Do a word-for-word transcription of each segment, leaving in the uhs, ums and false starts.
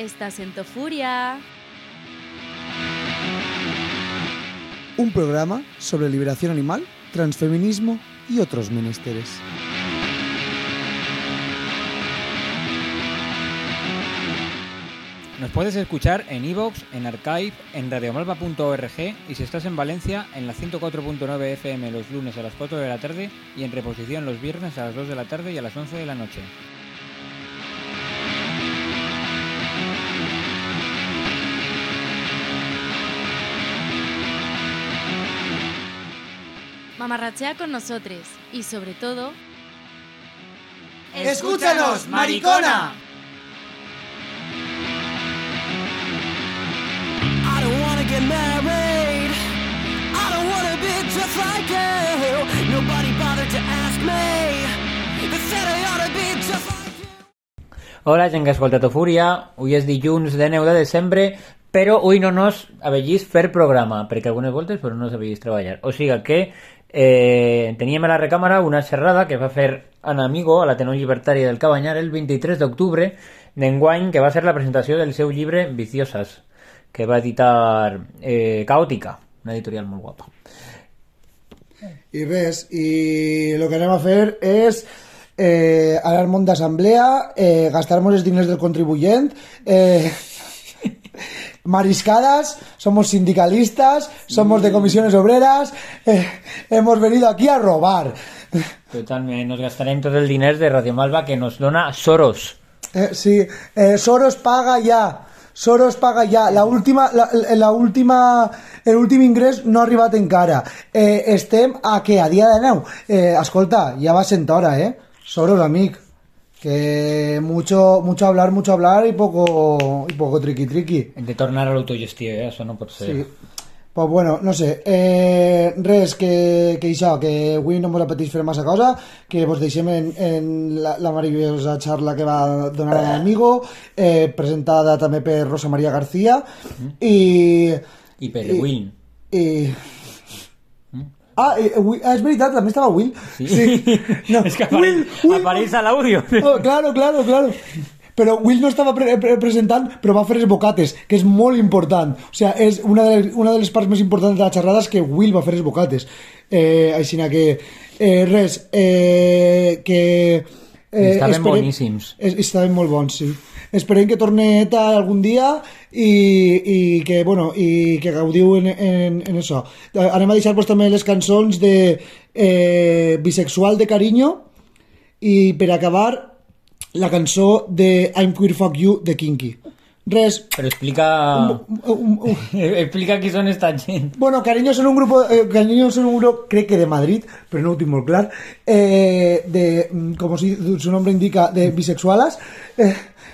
Estás en Tofuria. Un programa sobre liberación animal, transfeminismo y otros menesteres. Nos puedes escuchar en iVoox, en Archive, en radiomalva punto org y si estás en Valencia, en la ciento cuatro punto nueve F M los lunes a las cuatro de la tarde y en reposición los viernes a las dos de la tarde y a las once de la noche. Mamarrachea con nosotros y sobre todo... ¡Escúchanos, maricona! I don't wanna get married. I don't wanna be just like you. Nobody bothered to ask me. They said I ought to be just like you. Hola, gent que escolta Tofúria. Avui és dilluns de nou de desembre, però avui no nos avellís fer programa, perquè algunes voltes però no s'avellís treballar. O sigui que eh, teníem a la recàmera una xerrada que va fer Ana Amigo a l'Ateneu Llibertari del Cabanyar el vint-i-tres d'octubre d'enguany, que va ser la presentació del seu llibre Viciosas, que va editar eh, Caòtica, una editorial molt guapa. I res, i el que anem a fer és eh, anar al món d'assemblea, eh, gastar-nos els diners del contribuent, eh, mariscadas, somos sindicalistas, somos de comisiones obreras, eh, hemos venido aquí a robar. Totalment, nos gastarem tot el diners de Radio Malva que nos dona Soros. Eh, sí, eh, Soros paga ya. Soros paga ja. La última, la, la última, l'últim ingrés no ha arribat encara. Eh, estem a què? A dia de nou. Eh, escolta, ja va sent hora, eh? Soros, amic. Que mucho, mucho hablar, mucho hablar y poco, y poco triqui triqui. Hem de tornar a l'autogestió, eh? Això no pot ser. Sí. Pues bueno, no sé, eh, res, que, que això, que avui no mos apeteix fer massa cosa, que vos deixem en, en la, la meravellosa xarra que va donar l'amigo, eh, presentada també per Rosa María García, mm. i... I per i, Will. I... Mm. Ah, eh, és veritat, també estava Will. Sí, sí. No. És que apareix, Will, Will, apareix a l'àudio. Oh, claro, claro, claro. Però Will no estava pre pre presentant, però va fer els bocates, que és molt important. O sigui, és una de les, una de les parts més importants de la xerrada és que Will va fer els bocates. Eh, així que, eh, res, eh, que... Eh, estaven esperem, boníssims. Es, estaven molt bons, sí. Esperem que torni ETA algun dia i, i, que, bueno, i que gaudiu en, en, en això. Anem a deixar-vos també les cançons de eh, Bisexual de Cariño i, per acabar, la cançó de I'm Queer Fuck You de Kinky. Res. Però explica... Un, un, un, un. explica qui són esta gent. Bueno, Cariño són un grupo, eh, Cariño són un grup, crec que de Madrid, però no ho tinc molt clar, eh, de, com si su nombre indica, de bisexuales, eh,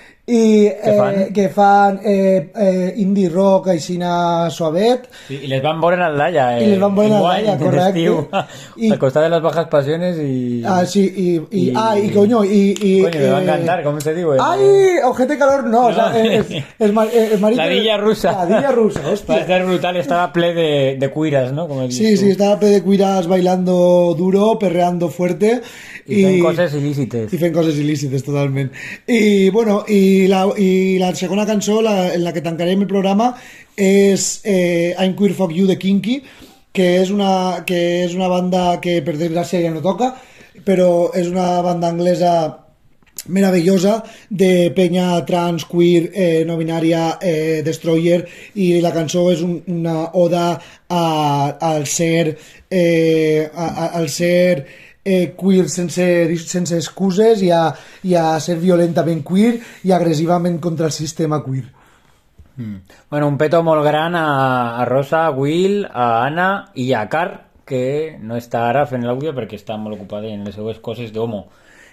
i eh, fan? que fan eh, eh, indie rock aixina suavet, sí, i les van veure en l'Alla eh, i les van veure en l'Alla, correcte, i... al costat de les bajas pasiones i... ah, sí, i, i, i... ah, i coño i, i, coño, me van a cantar, com se diu? Ai, ojete calor, no, no. O sea, es, es, es, es marica, la Dilla Rusa, la Dilla Rusa, hòstia, va estar brutal, estava ple de, de cuiras, ¿no? Como sí, sí, estava ple de cuiras bailando duro, perreando fuerte i fent coses il·lícites i fent coses il·lícites, totalment. I bueno, i la, i la segona cançó, la, en la que tancarem el programa, és eh, I'm Queer Fuck You de Kinky, que és una, que és una banda que per desgràcia ja no toca, però és una banda anglesa meravellosa de penya trans, queer, eh, no binària, eh, destroyer, i la cançó és un, una oda a, al ser eh, a, a, al ser Eh, queer sense, sense excuses i a, i a ser violentament queer i agressivament contra el sistema queer. Mm. Bueno, un peto molt gran a, a Rosa, a Will, a Anna i a Car, que no està ara fent l'àudio perquè està molt ocupada en les seues coses d'homo.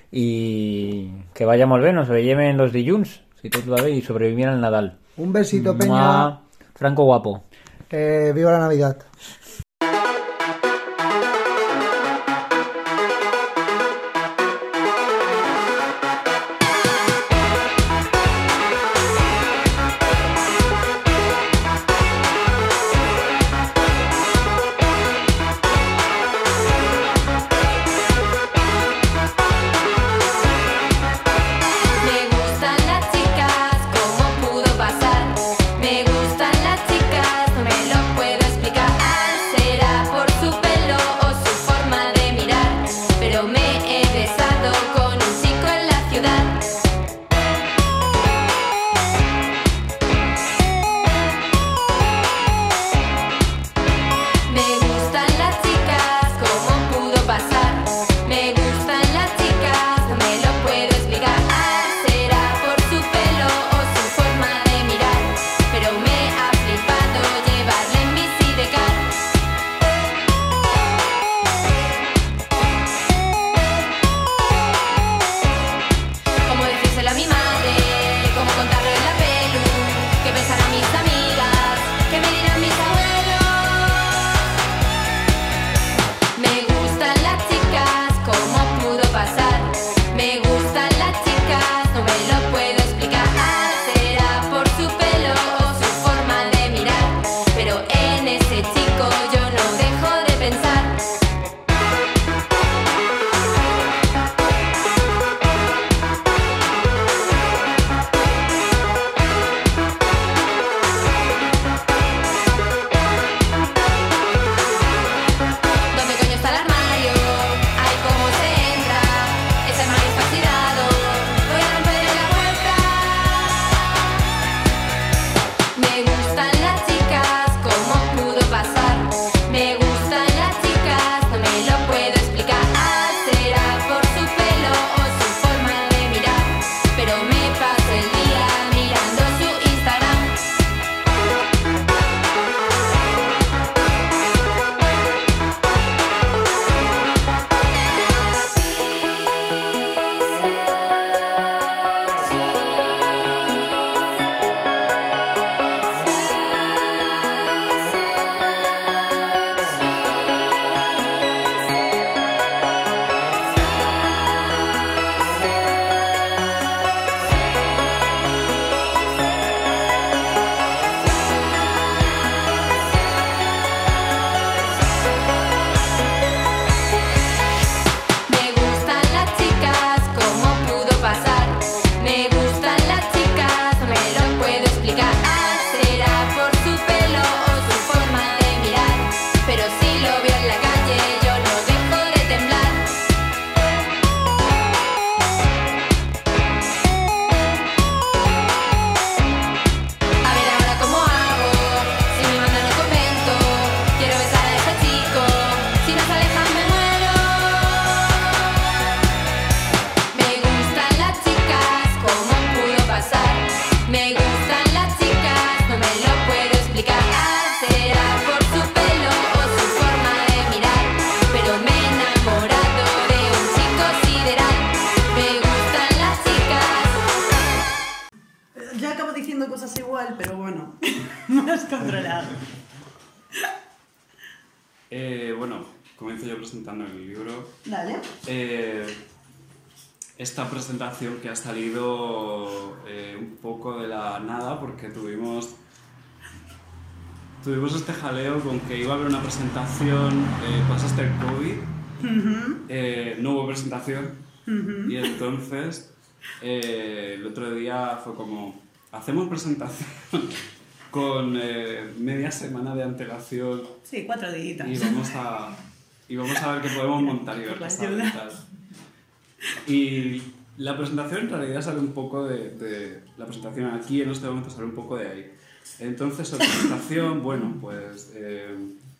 I que vaya molt bé, nos veiem en los dilluns, si tot va bé, i sobrevivim al Nadal. Un besito, Peña. Franco guapo. Eh, viva la Navidad. Me gustan las chicas, como pudo controlado. Eh, bueno, comienzo yo presentando el libro. Dale. Eh, esta presentación que ha salido eh, un poco de la nada porque tuvimos tuvimos este jaleo con que iba a haber una presentación, eh, pasaste el COVID, Uh-huh. eh, no hubo presentación Uh-huh. y entonces eh, el otro día fue como, hacemos presentación con eh, media semana de antelación Sí, cuatro días. y vamos a, y vamos a ver qué podemos montar y ver qué sale y Ayuda. tal. Y la presentación en realidad sale un poco de, de... La presentación aquí en este momento sale un poco de ahí. Entonces la presentación, bueno, pues eh,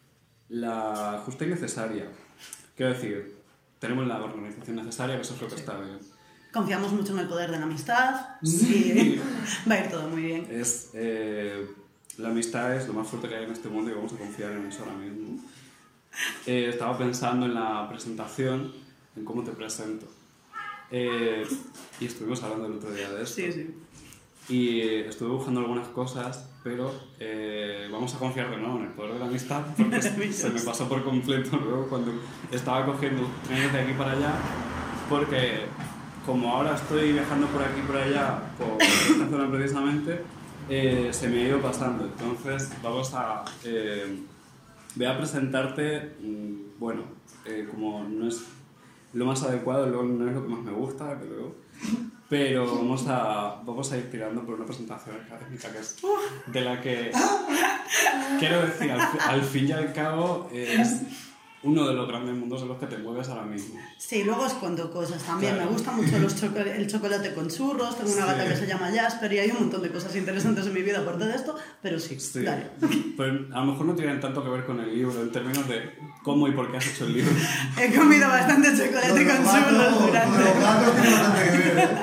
la justa y necesaria. Quiero decir, tenemos la organización necesaria, que eso es lo que está bien. Confiamos mucho en el poder de la amistad y va a ir todo muy bien. Es, eh, la amistad es lo más fuerte que hay en este mundo y vamos a confiar en eso ahora mismo. Eh, estaba pensando en la presentación, en cómo te presento. Eh, y estuvimos hablando el otro día de esto. Sí, sí. Y eh, estuve buscando algunas cosas, pero eh, vamos a confiar de nuevo en el poder de la amistad, porque se me pasó por completo luego cuando estaba cogiendo trenes de aquí para allá, porque como ahora estoy viajando por aquí y por allá, por esta zona precisamente, eh, se me ha ido pasando. Entonces vamos a... Eh, voy a presentarte, mmm, bueno, eh, como no es lo más adecuado, luego no es lo que más me gusta, que luego, pero vamos a, vamos a ir tirando por una presentación académica que es de la que, quiero decir, al, al fin y al cabo es uno de los grandes mundos en los que te mueves ahora mismo. Sí, luego os cuento cosas también. Claro. Me gusta mucho los choco- el chocolate con churros, tengo una Sí. gata que se llama Jasper y hay un montón de cosas interesantes en mi vida aparte de esto, pero sí, Sí, dale. pero a lo mejor no tienen tanto que ver con el libro en términos de cómo y por qué has hecho el libro. He comido bastante chocolate con churros durante... Los gatos tienen bastante que ver, ¿eh?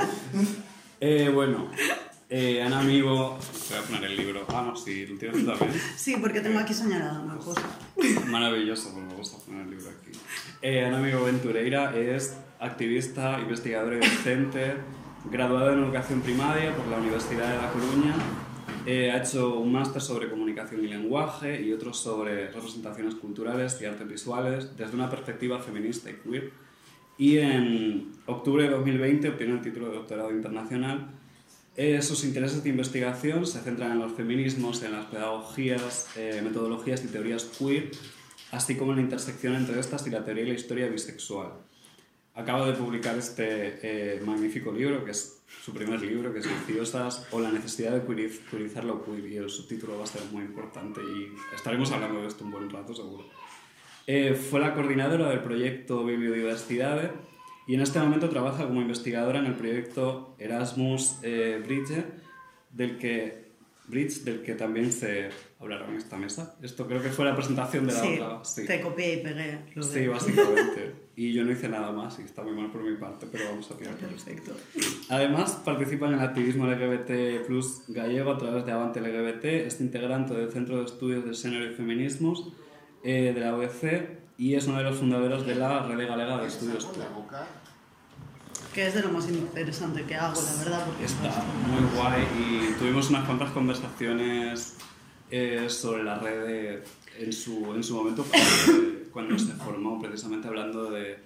Eh, bueno, eh, Ana Amigo, voy a poner el libro. Ah, no, sí, lo tienes tú también. Sí, porque tengo aquí señalada una cosa. Maravilloso, pues me gusta poner el libro aquí. Eh, Ana Amigo Ventureira es activista, investigadora y docente, graduada en educación primaria por la Universidad de La Coruña. Eh, ha hecho un máster sobre comunicación y lenguaje y otro sobre representaciones culturales y artes visuales desde una perspectiva feminista y queer. Y en octubre de dos mil veinte obtiene el título de doctorado internacional. Eh, sus intereses de investigación se centran en los feminismos, en las pedagogías, eh, metodologías y teorías queer, así como en la intersección entre estas y la teoría y la historia bisexual. Acaba de publicar este eh, magnífico libro, que es su primer libro, que es Viciosas, o la necesidad de queeriz- queerizar lo queer, y el subtítulo va a ser muy importante y estaremos hablando de esto un buen rato, seguro. Eh, fue la coordinadora del proyecto Biodiversidad y en este momento trabaja como investigadora en el proyecto Erasmus eh, Bridge, del que, Bridge, del que también se hablará en esta mesa. Esto creo que fue la presentación de la Sí, otra. Sí, te copié y pegué. lo sí, de- básicamente. Y yo no hice nada más y está muy mal por mi parte, pero vamos a tirar por esto. Perfecto. Además, participa en el activismo L G B T plus gallego a través de Avante L G B T, es integrante del Centro de Estudios de Género y Feminismos eh, de la U E C y es uno de los fundadores de la Red Galega de Estudios Queer. Que es de lo más interesante que hago, la verdad, porque Está muy guay y tuvimos unas cuantas conversaciones eh, sobre la red de- en, su, en su momento cuando, cuando se formó, precisamente hablando de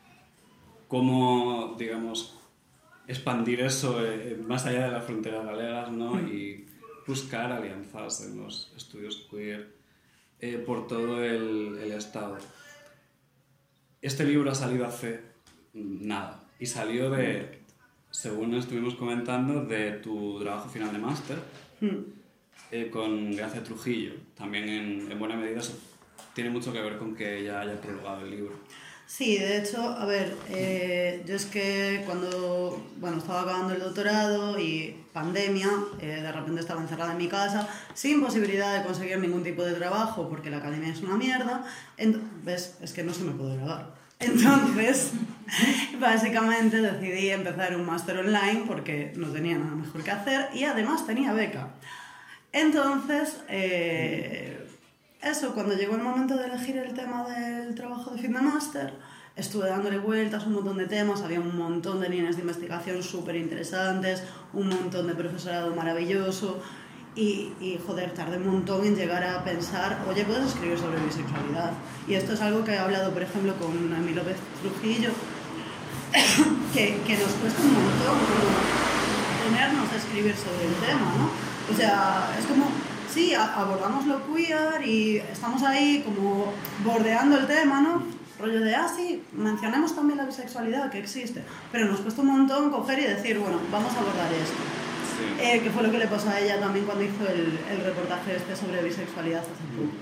cómo, digamos, expandir eso eh, más allá de las fronteras galegas, ¿no? Y buscar alianzas en los estudios queer eh, por todo el, el Estado. Este libro ha salido hace nada y salió de, según estuvimos comentando, de tu trabajo final de máster eh, con Gracia Trujillo. También en, en buena medida eso tiene mucho que ver con que ella haya prologado el libro. Sí, de hecho, a ver, eh, yo es que cuando, bueno, estaba acabando el doctorado y pandemia, eh, de repente estaba encerrada en mi casa, sin posibilidad de conseguir ningún tipo de trabajo, porque la academia es una mierda, ent- ¿ves? Es que no se me puede grabar. Entonces, básicamente decidí empezar un máster online porque no tenía nada mejor que hacer y además tenía beca. Entonces, eh, eso, cuando llegó el momento de elegir el tema del trabajo de fin de máster, estuve dándole vueltas a un montón de temas, había un montón de líneas de investigación súper interesantes, un montón de profesorado maravilloso Y, y, joder, tardé un montón en llegar a pensar, oye, puedes escribir sobre bisexualidad. Y esto es algo que he hablado, por ejemplo, con Noemí López Trujillo, que, que nos cuesta un montón ponernos a escribir sobre el tema, ¿no? O sea, es como, sí, abordamos lo queer y estamos ahí como bordeando el tema, ¿no? Rollo de, ah, sí, mencionemos también la bisexualidad que existe, pero nos cuesta un montón coger y decir, bueno, vamos a abordar esto. Sí. Eh, que fue lo que le pasó a ella también cuando hizo el, el reportaje este sobre bisexualidad hace poco.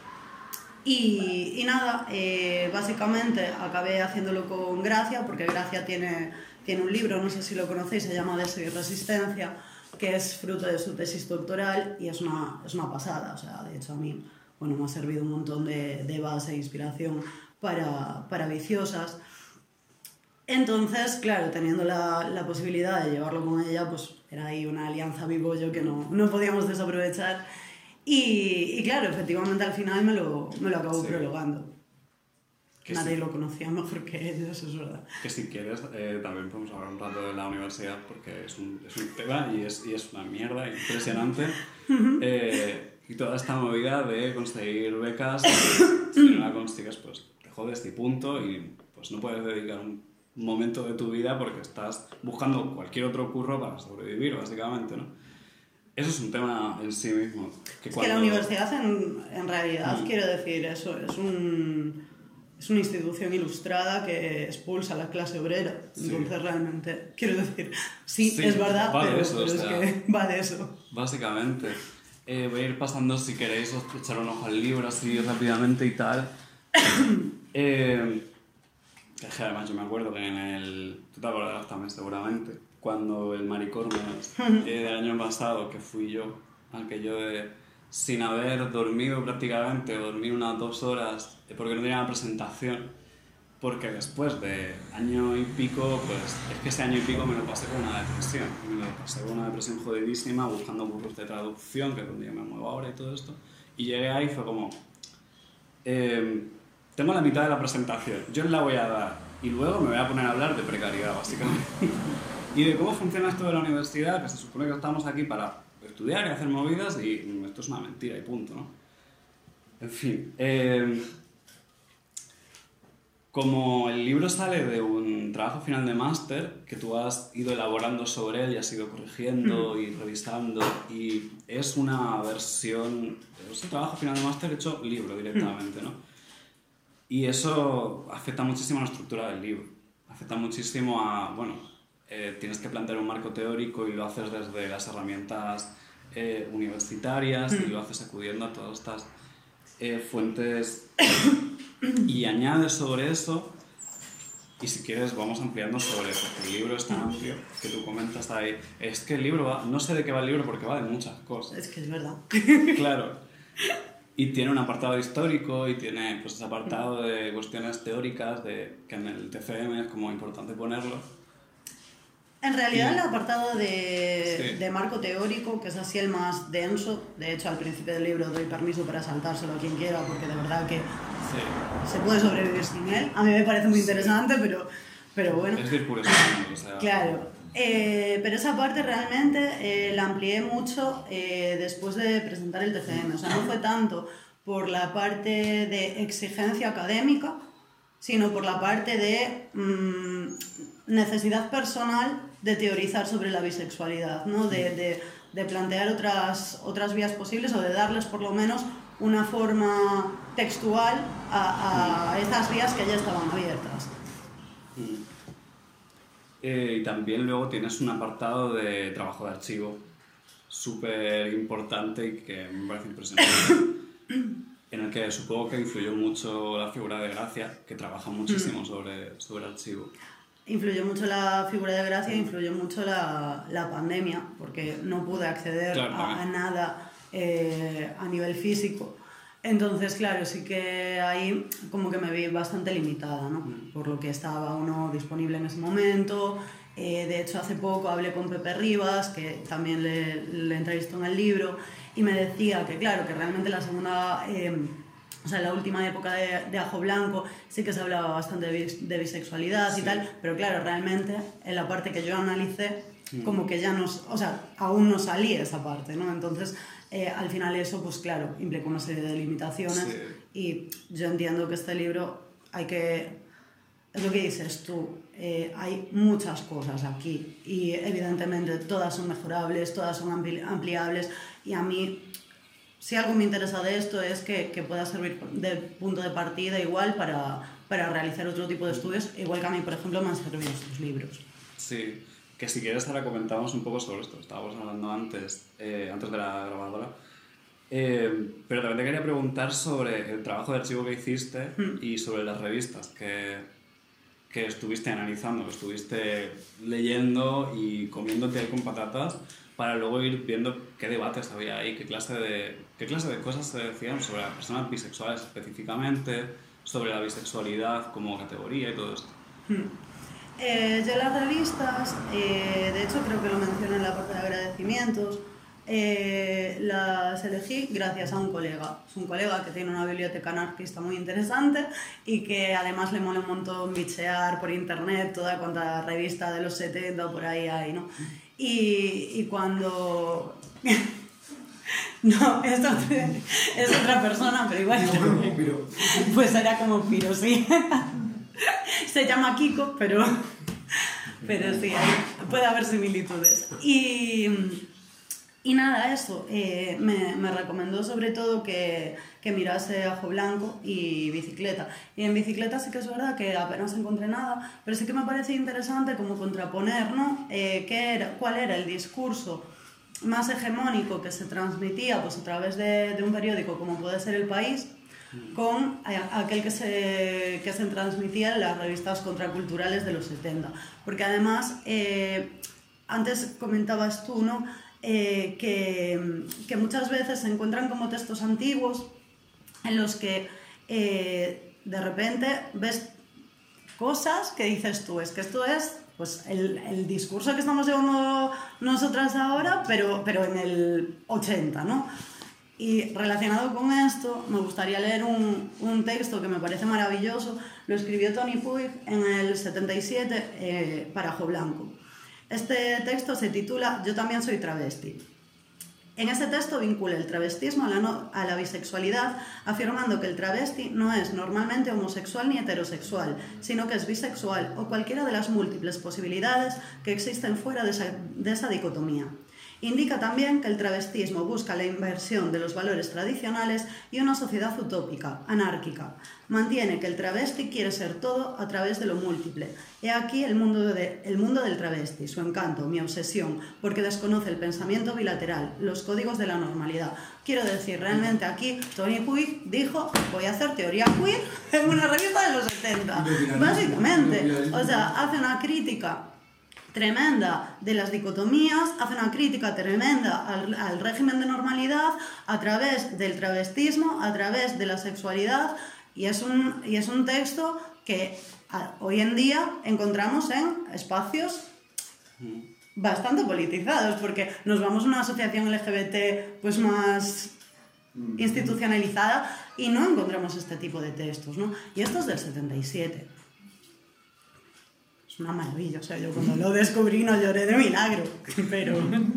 Y, y nada, eh, básicamente acabé haciéndolo con Gracia, porque Gracia tiene, tiene un libro, no sé si lo conocéis, se llama Deseo y Resistencia, que es fruto de su tesis doctoral y es una, es una pasada. O sea, de hecho a mí, bueno, me ha servido un montón de, de base e inspiración para, para Viciosas. Entonces, claro, teniendo la, la posibilidad de llevarlo con ella, pues era ahí una alianza bibollo que no, no podíamos desaprovechar. Y, y claro, efectivamente al final me lo, me lo acabo sí. prologando. Que Nadie sí. lo conocía mejor que ellos, es verdad. Que si quieres, eh, también podemos hablar un rato de la universidad, porque es un, es un tema y es, y es una mierda impresionante. Uh-huh. eh, y toda esta movida de conseguir becas, y si no la consigues, pues te jodes y punto, y pues no puedes dedicar un momento de tu vida porque estás buscando cualquier otro curro para sobrevivir, básicamente, ¿no? Eso es un tema en sí mismo. Que es cuando... que la universidad, en, en realidad, mm. quiero decir, eso es un... es una institución ilustrada que expulsa a la clase obrera. Sí. Entonces, realmente, quiero decir, sí, sí es verdad, pero, eso, pero o sea, es que va de eso. Básicamente. Eh, voy a ir pasando, si queréis, os echar un ojo al libro así rápidamente y tal. eh, que además yo me acuerdo que en el... Tú te acordarás también, seguramente. Cuando el Maricormes eh, del año pasado, que fui yo, aquello de... sin haber dormido prácticamente, dormí unas dos horas porque no tenía una presentación, porque después de año y pico, pues es que ese año y pico me lo pasé con una depresión, me lo pasé con una depresión jodidísima, buscando cursos de traducción, que es donde yo me muevo ahora y todo esto, y llegué ahí y fue como, eh, tengo la mitad de la presentación, yo la voy a dar, y luego me voy a poner a hablar de precariedad, básicamente, y de cómo funciona esto de la universidad, que se supone que estamos aquí para estudiar y hacer movidas, y esto es una mentira y punto, ¿no? En fin, eh, como el libro sale de un trabajo final de máster que tú has ido elaborando sobre él y has ido corrigiendo y revisando, y es una versión, es un trabajo final de máster hecho libro directamente, ¿no? Y eso afecta muchísimo a la estructura del libro, afecta muchísimo a, bueno, eh, tienes que plantear un marco teórico y lo haces desde las herramientas eh, universitarias y lo haces acudiendo a todas estas eh, fuentes y añades sobre eso, y si quieres vamos ampliando sobre eso, porque el libro es tan amplio que tú comentas ahí, es que el libro va, no sé de qué va el libro porque va de muchas cosas. Es que es verdad. Claro. Y tiene un apartado histórico y tiene pues ese apartado de cuestiones teóricas de, que en el T C M es como importante ponerlo. En realidad y... el apartado de, sí. de marco teórico, que es así el más denso, de hecho al principio del libro doy permiso para saltárselo a quien quiera porque de verdad que sí. se puede sobrevivir sin él. A mí me parece muy interesante, sí. pero, pero bueno. Es decir, puro o sea... Claro. Eh, pero esa parte realmente eh, la amplié mucho eh, después de presentar el T C M. O sea, no fue tanto por la parte de exigencia académica, sino por la parte de mmm, necesidad personal de teorizar sobre la bisexualidad, ¿no? de, de, de plantear otras, otras vías posibles o de darles por lo menos una forma textual a, a esas vías que ya estaban abiertas. Eh, y también luego tienes un apartado de trabajo de archivo súper importante y que me parece impresionante, en el que supongo que influyó mucho la figura de Gracia, que trabaja muchísimo sobre, sobre archivo. Influyó mucho la figura de Gracia, influyó mucho la, la pandemia, porque no pude acceder claro, a, a nada eh, a nivel físico. Entonces, claro, sí que ahí como que me vi bastante limitada, ¿no? Por lo que estaba o no disponible en ese momento. Eh, de hecho, hace poco hablé con Pepe Rivas, que también le, le entrevistó en el libro, y me decía que, claro, que realmente la segunda, eh, o sea, la última época de, de Ajo Blanco sí que se hablaba bastante de, bis, de bisexualidad sí. y tal, pero claro, realmente en la parte que yo analicé como que ya no, o sea, aún no salía esa parte, ¿no? Entonces, eh, al final eso, pues claro, implica una serie de limitaciones Sí. y yo entiendo que este libro hay que, es lo que dices tú, eh, hay muchas cosas aquí y evidentemente todas son mejorables, todas son ampli- ampliables y a mí, si algo me interesa de esto es que, que pueda servir de punto de partida igual para, para realizar otro tipo de estudios, igual que a mí, por ejemplo, me han servido estos libros. Sí, que si quieres ahora comentamos un poco sobre esto. Estábamos hablando antes, eh, antes de la grabadora. Eh, pero también te quería preguntar sobre el trabajo de archivo que hiciste Mm. y sobre las revistas que, que estuviste analizando, que estuviste leyendo y comiéndote ahí con patatas para luego ir viendo qué debates había ahí, qué clase de, qué clase de cosas se decían sobre las personas bisexuales específicamente, sobre la bisexualidad como categoría y todo esto. Eh, yo las revistas, eh, de hecho creo que lo mencioné en la parte de agradecimientos, eh, las elegí gracias a un colega. Es un colega que tiene una biblioteca anarquista muy interesante y que además le mola un montón bichear por internet toda cuanta revista de los setenta o por ahí hay, ¿no? Y, y cuando... No, es otra, es otra persona, pero igual... Pues era como Piro, sí. Se llama Kiko, pero, pero sí, hay- puede haber similitudes. Y, y nada, eso, eh, me, me recomendó sobre todo que, que mirase Ajo Blanco y Bicicleta. Y en Bicicleta sí que es verdad que apenas encontré nada, pero sí que me parece interesante como contraponer, ¿no? Eh, qué era, cuál era el discurso más hegemónico que se transmitía pues, a través de, de un periódico como puede ser El País, con a- aquel que se, que se transmitía en las revistas contraculturales de los setenta. Porque además, eh, antes comentabas tú, ¿no? Eh, que, que muchas veces se encuentran como textos antiguos en los que eh, de repente ves cosas que dices tú, es que esto es pues, el, el discurso que estamos llevando nosotras ahora, pero, pero en el ochenta, ¿no? Y relacionado con esto, me gustaría leer un, un texto que me parece maravilloso. Lo escribió Tony Puig en el setenta y siete eh, para Ajo Blanco. Este texto se titula Yo también soy travesti. En ese texto vincula el travestismo a la, no, a la bisexualidad, afirmando que el travesti no es normalmente homosexual ni heterosexual, sino que es bisexual o cualquiera de las múltiples posibilidades que existen fuera de esa, de esa dicotomía. Indica también que el travestismo busca la inversión de los valores tradicionales y una sociedad utópica, anárquica. Mantiene que el travesti quiere ser todo a través de lo múltiple. He aquí el mundo, de, el mundo del travesti, su encanto, mi obsesión, porque desconoce el pensamiento bilateral, los códigos de la normalidad. Quiero decir, realmente aquí Tony Puig dijo, voy a hacer teoría queer en una revista de los setenta. Básicamente, o sea, hace una crítica tremenda de las dicotomías, hace una crítica tremenda al, al régimen de normalidad a través del travestismo, a través de la sexualidad, y es un, y es un texto que a, hoy en día encontramos en espacios bastante politizados, porque nos vamos a una asociación L G B T pues más institucionalizada y no encontramos este tipo de textos, ¿no? Y esto es del setenta y siete. Una maravilla, o sea, yo cuando lo descubrí no lloré de milagro, pero...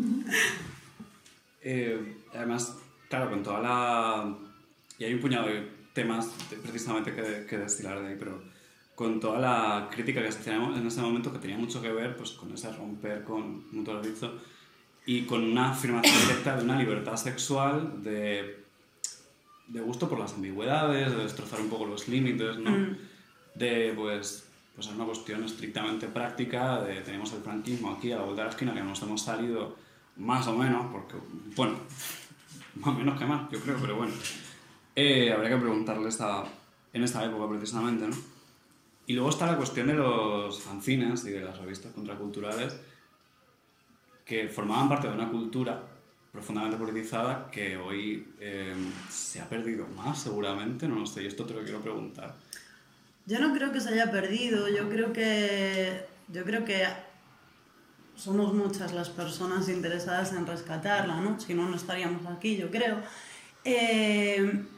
Eh, además, claro, con toda la... Y hay un puñado de temas de- precisamente que, que destilar de ahí, pero con toda la crítica que se hacía en ese momento que tenía mucho que ver pues, con ese romper con, como tú lo has dicho, y con una afirmación directa de una libertad sexual, de, de gusto por las ambigüedades, de destrozar un poco los límites, ¿no? Mm. De, pues... pues es una cuestión estrictamente práctica de tenemos el franquismo aquí a la vuelta de la esquina que nos hemos salido más o menos porque bueno más o menos que más yo creo pero bueno eh, habría que preguntarle esta, en esta época precisamente, ¿no? Y luego está la cuestión de los fanzines y de las revistas contraculturales que formaban parte de una cultura profundamente politizada que hoy eh, se ha perdido más seguramente, no lo sé, y esto te lo quiero preguntar. Yo no creo que se haya perdido, yo creo que, yo creo que somos muchas las personas interesadas en rescatarla, ¿no? Si no, no estaríamos aquí, yo creo. Eh,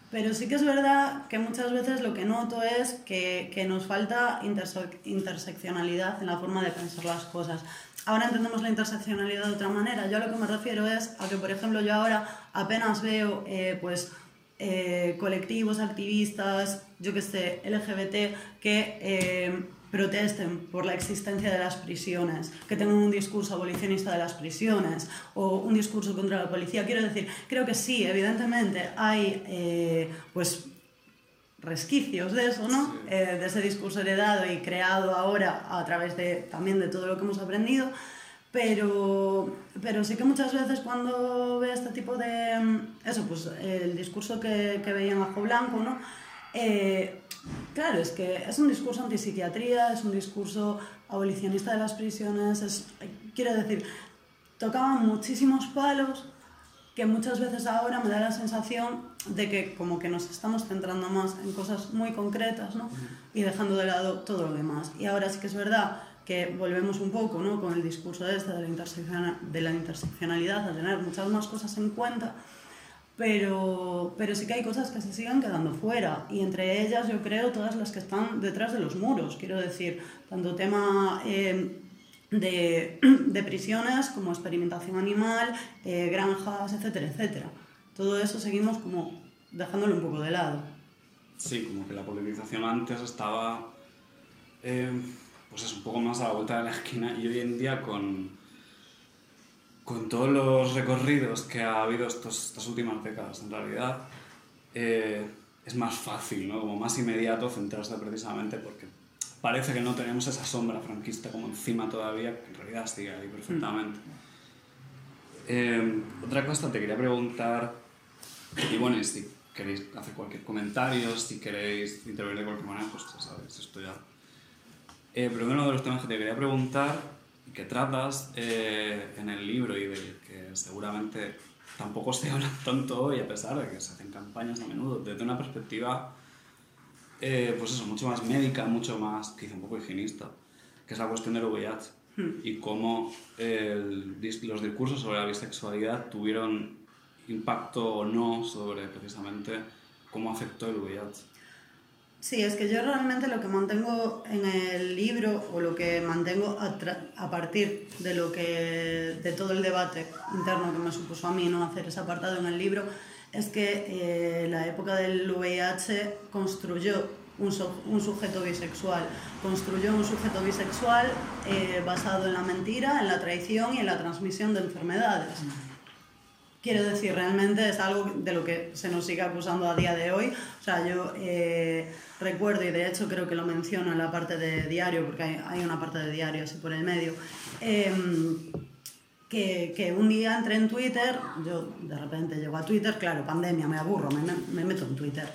Pero sí que es verdad que muchas veces lo que noto es que, que nos falta interse- interseccionalidad en la forma de pensar las cosas. Ahora entendemos la interseccionalidad de otra manera. Yo a lo que me refiero es a que, por ejemplo, yo ahora apenas veo eh, pues, eh, colectivos, activistas, yo que sé, L G B T, que eh, protesten por la existencia de las prisiones, que tengan un discurso abolicionista de las prisiones o un discurso contra la policía. Quiero decir, creo que sí, evidentemente hay eh, pues resquicios de eso, ¿no? Sí. Eh, de ese discurso heredado y creado ahora a través de, también de todo lo que hemos aprendido, pero, pero sí que muchas veces cuando veo este tipo de... Eso, pues el discurso que, que veía en Ajo Blanco, ¿no? Eh, claro, es que es un discurso antipsiquiatría, es un discurso abolicionista de las prisiones, es, quiero decir, tocaban muchísimos palos que muchas veces ahora me da la sensación de que como que nos estamos centrando más en cosas muy concretas, ¿no? Y dejando de lado todo lo demás. Y ahora sí que es verdad que volvemos un poco, ¿no? Con el discurso este de la, intersecciona- de la interseccionalidad, a tener muchas más cosas en cuenta, pero, pero sí que hay cosas que se siguen quedando fuera, y entre ellas yo creo todas las que están detrás de los muros, quiero decir, tanto tema eh, de, de prisiones como experimentación animal, eh, granjas, etcétera, etcétera. Todo eso seguimos como dejándolo un poco de lado. Sí, como que la politización antes estaba eh, pues es un poco más a la vuelta de la esquina, y hoy en día con, con todos los recorridos que ha habido estos, estas últimas décadas en realidad eh, es más fácil, ¿no? Como más inmediato centrarse precisamente porque parece que no tenemos esa sombra franquista como encima todavía, que en realidad sigue ahí perfectamente. Mm. Eh, otra cosa te quería preguntar, y bueno, y si queréis hacer cualquier comentario, si queréis intervenir de cualquier manera, pues ya sabéis, esto ya. Eh, pero uno de los temas que te quería preguntar, y que tratas eh, en el libro y del que seguramente tampoco se habla tanto hoy, a pesar de que se hacen campañas a menudo, desde una perspectiva, eh, pues eso, mucho más médica, mucho más, quizá un poco higienista, que es la cuestión del V I H. Hmm. Y cómo el, los discursos sobre la bisexualidad tuvieron impacto o no sobre precisamente cómo afectó el V I H. Sí, es que yo realmente lo que mantengo en el libro, o lo que mantengo a, a partir de lo que de todo el debate interno que me supuso a mí, ¿no?, hacer ese apartado en el libro, es que eh, la época del V I H construyó un, su, un sujeto bisexual, construyó un sujeto bisexual eh, basado en la mentira, en la traición y en la transmisión de enfermedades. Quiero decir, realmente es algo de lo que se nos sigue acusando a día de hoy. O sea, yo eh, recuerdo, y de hecho creo que lo menciono en la parte de diario, porque hay, hay una parte de diario así por el medio, eh, que, que un día entré en Twitter, yo de repente llego a Twitter, claro, pandemia, me aburro, me, me meto en Twitter.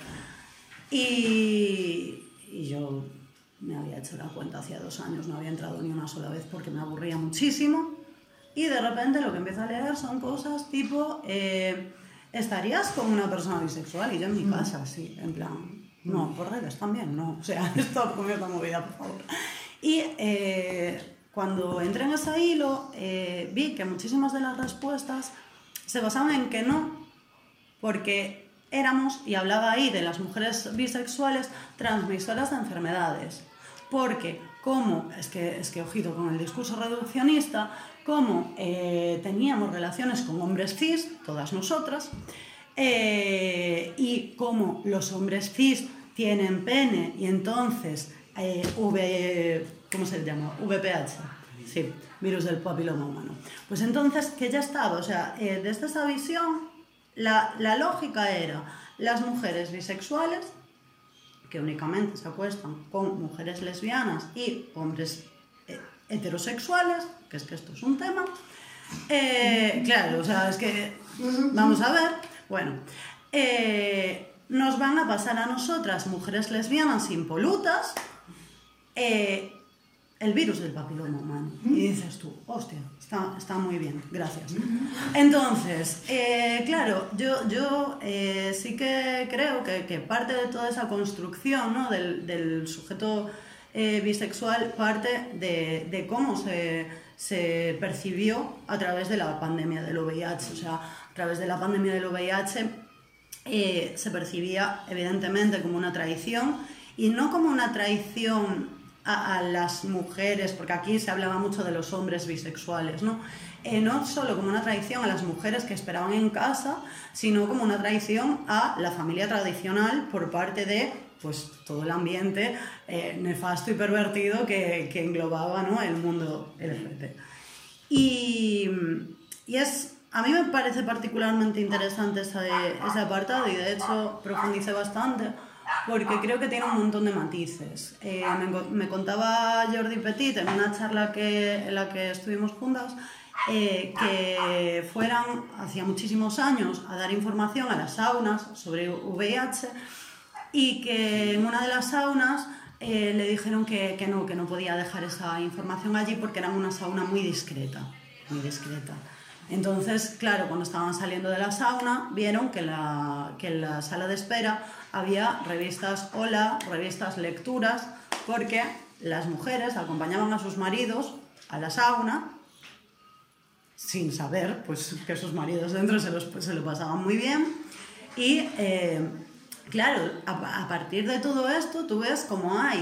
Y, y yo me había hecho la cuenta hacía dos años, no había entrado ni una sola vez porque me aburría muchísimo. Y de repente lo que empiezo a leer son cosas tipo, eh, ¿estarías con una persona bisexual? Y yo en mi casa, mm. sí, en plan, no, por redes también, no, o sea, stop con esta movida, por favor. Y eh, cuando entré en ese hilo, eh, vi que muchísimas de las respuestas se basaban en que no, porque éramos, y hablaba ahí de las mujeres bisexuales, transmisoras de enfermedades. Porque, como, es que, es que ojito con el discurso reduccionista, como eh, teníamos relaciones con hombres cis, todas nosotras, eh, y como los hombres cis tienen pene y entonces eh, v, ¿cómo se llama? V P H, sí, virus del papiloma humano. Pues entonces, que ya estaba, o sea, eh, desde esa visión, la, la lógica era las mujeres bisexuales, que únicamente se acuestan con mujeres lesbianas y hombres eh, heterosexuales, que es que esto es un tema, eh, claro, o sea, es que, vamos a ver, bueno, eh, nos van a pasar a nosotras, mujeres lesbianas impolutas, eh, el virus del papiloma humano. Y dices tú, hostia, está, está muy bien, gracias. Entonces, eh, claro, yo, yo eh, sí que creo que, que parte de toda esa construcción, ¿no?, del, del sujeto eh, bisexual parte de, de cómo se, se percibió a través de la pandemia del V I H. O sea, a través de la pandemia del V I H eh, se percibía evidentemente como una traición, y no como una traición a, a las mujeres, porque aquí se hablaba mucho de los hombres bisexuales, ¿no? Eh, no solo como una traición a las mujeres que esperaban en casa, sino como una traición a la familia tradicional por parte de pues, todo el ambiente eh, nefasto y pervertido que, que englobaba, ¿no?, el mundo L G B T. Y, y es, a mí me parece particularmente interesante ese, ese apartado, y de hecho profundicé bastante, porque creo que tiene un montón de matices. Eh, me, me contaba Jordi Petit en una charla que, en la que estuvimos juntas, eh, que fueran hacía muchísimos años a dar información a las saunas sobre V I H, y que en una de las saunas eh, le dijeron que, que, no, que no podía dejar esa información allí porque era una sauna muy discreta, muy discreta. Entonces, claro, cuando estaban saliendo de la sauna, vieron que, la, que en la sala de espera había revistas Hola, revistas Lecturas, porque las mujeres acompañaban a sus maridos a la sauna sin saber pues, que sus maridos dentro se, los, pues, se lo pasaban muy bien. Y, eh, claro, a, a partir de todo esto, tú ves como hay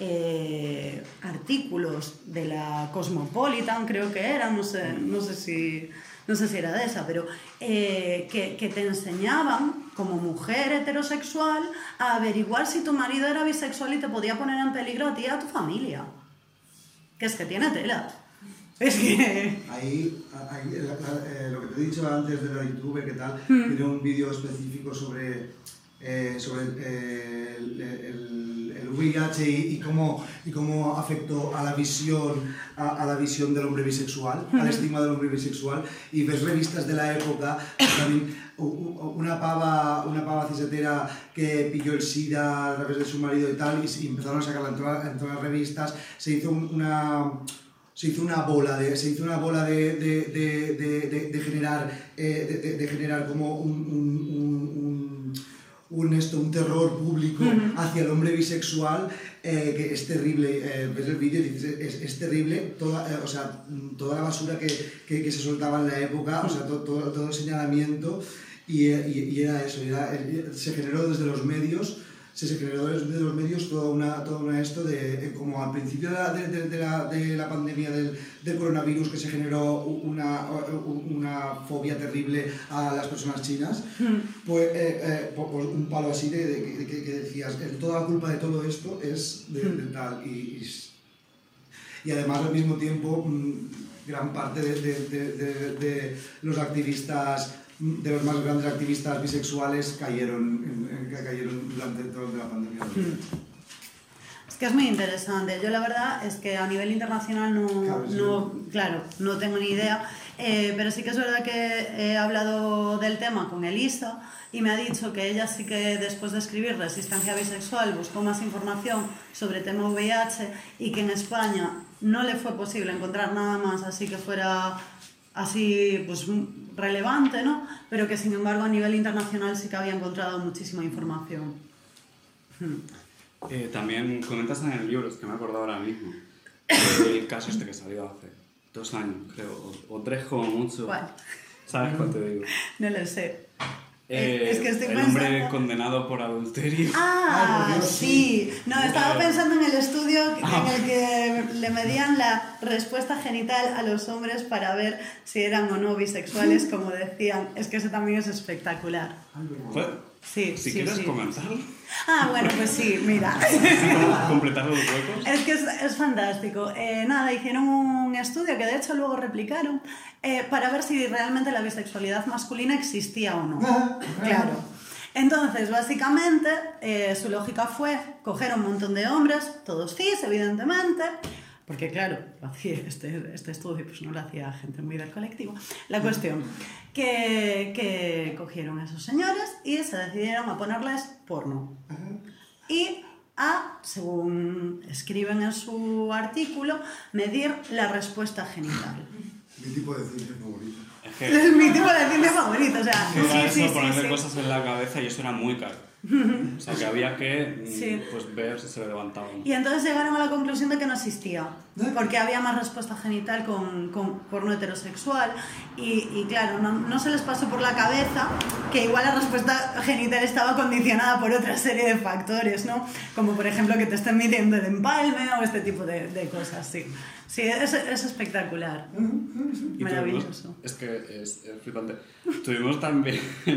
eh, artículos de la Cosmopolitan, creo que era, no sé, no sé si... no sé si era de esa, pero eh, que, que te enseñaban como mujer heterosexual a averiguar si tu marido era bisexual y te podía poner en peligro a ti y a tu familia. Que es que tiene tela. Es que... Ahí, ahí la, la, eh, lo que te he dicho antes de la YouTube, ¿qué tal? Mm. Tiene un vídeo específico sobre, eh, sobre eh, el, el, el V I H y, y, cómo, y cómo afectó a la visión, a, a la visión del hombre bisexual, mm. al estigma del hombre bisexual, y ves revistas de la época, también una pava, una pava cisetera que pilló el SIDA a través de su marido y tal, y, y empezaron a sacarla en todas, en todas las revistas, se hizo una... Se hizo una bola de, se hizo una bola de, de, de, de, de, de generar, eh, de, de, de generar como un, un, un, un, esto, un terror público uh-huh. hacia el hombre bisexual, eh, que es terrible. Eh, ves el vídeo y dices, es, es terrible, toda, eh, o sea, toda la basura que, que, que se soltaba en la época, uh-huh. o sea, todo, todo, todo el señalamiento, y, y, y era eso, era, se generó desde los medios. Se generó desde los medios toda una, toda una esto de, como al principio de la, de, de, de la, de la pandemia del, del coronavirus, que se generó una, una fobia terrible a las personas chinas, mm. pues, eh, eh, pues un palo así de, de, de, de que decías, toda la culpa de todo esto es de, de tal, y, y, y además al mismo tiempo gran parte de, de, de, de, de los activistas, de los más grandes activistas bisexuales cayeron, cayeron durante toda la pandemia. Mm. Es que es muy interesante. Yo la verdad es que a nivel internacional no, claro, sí. no, claro, no tengo ni idea, eh, pero sí que es verdad que he hablado del tema con Elisa y me ha dicho que ella sí que después de escribir Resistencia Bisexual buscó más información sobre el tema V I H y que en España no le fue posible encontrar nada más así que fuera así pues relevante, ¿no? Pero que sin embargo a nivel internacional sí que había encontrado muchísima información. Eh, también comentas en el libro, es que me he acordado ahora mismo, el caso este que salió hace dos años, creo, o, o tres como mucho. ¿Cuál? ¿Sabes cuál te digo? No lo sé. Eh, es que estoy el pensando... hombre condenado por adulterio. Ah, Ay, Dios, sí. No, estaba pensando en el estudio ah. en el que le medían la respuesta genital a los hombres para ver si eran o no bisexuales, como decían. Es que ese también es espectacular. ¿Pues? Sí, si sí, quieres sí. comentarlo. Ah, bueno, pues sí, mira. Completar los huecos. Es que es, es fantástico. Eh, nada, hicieron un estudio que de hecho luego replicaron eh, para ver si realmente la bisexualidad masculina existía o no. Claro. Entonces, básicamente, eh, su lógica fue coger un montón de hombres, todos cis, evidentemente, porque claro, este, este estudio pues no lo hacía gente muy del colectivo. La cuestión, que, que cogieron a esos señores y se decidieron a ponerles porno. Y a, según escriben en su artículo, medir la respuesta genital. Mi tipo de ciencia favorito. Es que es mi tipo de ciencia favorito, o sea... Era sí, eso, sí, ponerle sí, cosas sí. en la cabeza y eso era muy caro. O sea, que había que mm, Sí. pues, ver si se le levantaban. Y entonces llegaron a la conclusión de que no existía, porque había más respuesta genital con, con porno heterosexual y, y claro, no, no se les pasó por la cabeza que igual la respuesta genital estaba condicionada por otra serie de factores, ¿no? Como por ejemplo que te estén midiendo el empalme o este tipo de, de cosas, sí. Sí, es, es espectacular. Y Maravilloso. tuvimos- es que es, es flipante. Tuvimos también,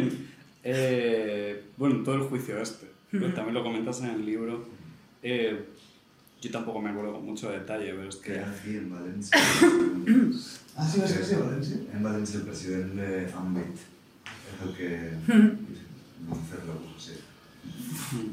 eh, bueno, todo el juicio este, pero también lo comentas en el libro. Eh, yo tampoco me acuerdo con mucho detalle, pero es Que que... era aquí en València. Ah, sí, vas a ser València? En València el president de Ambit és el que va fer la cosa así.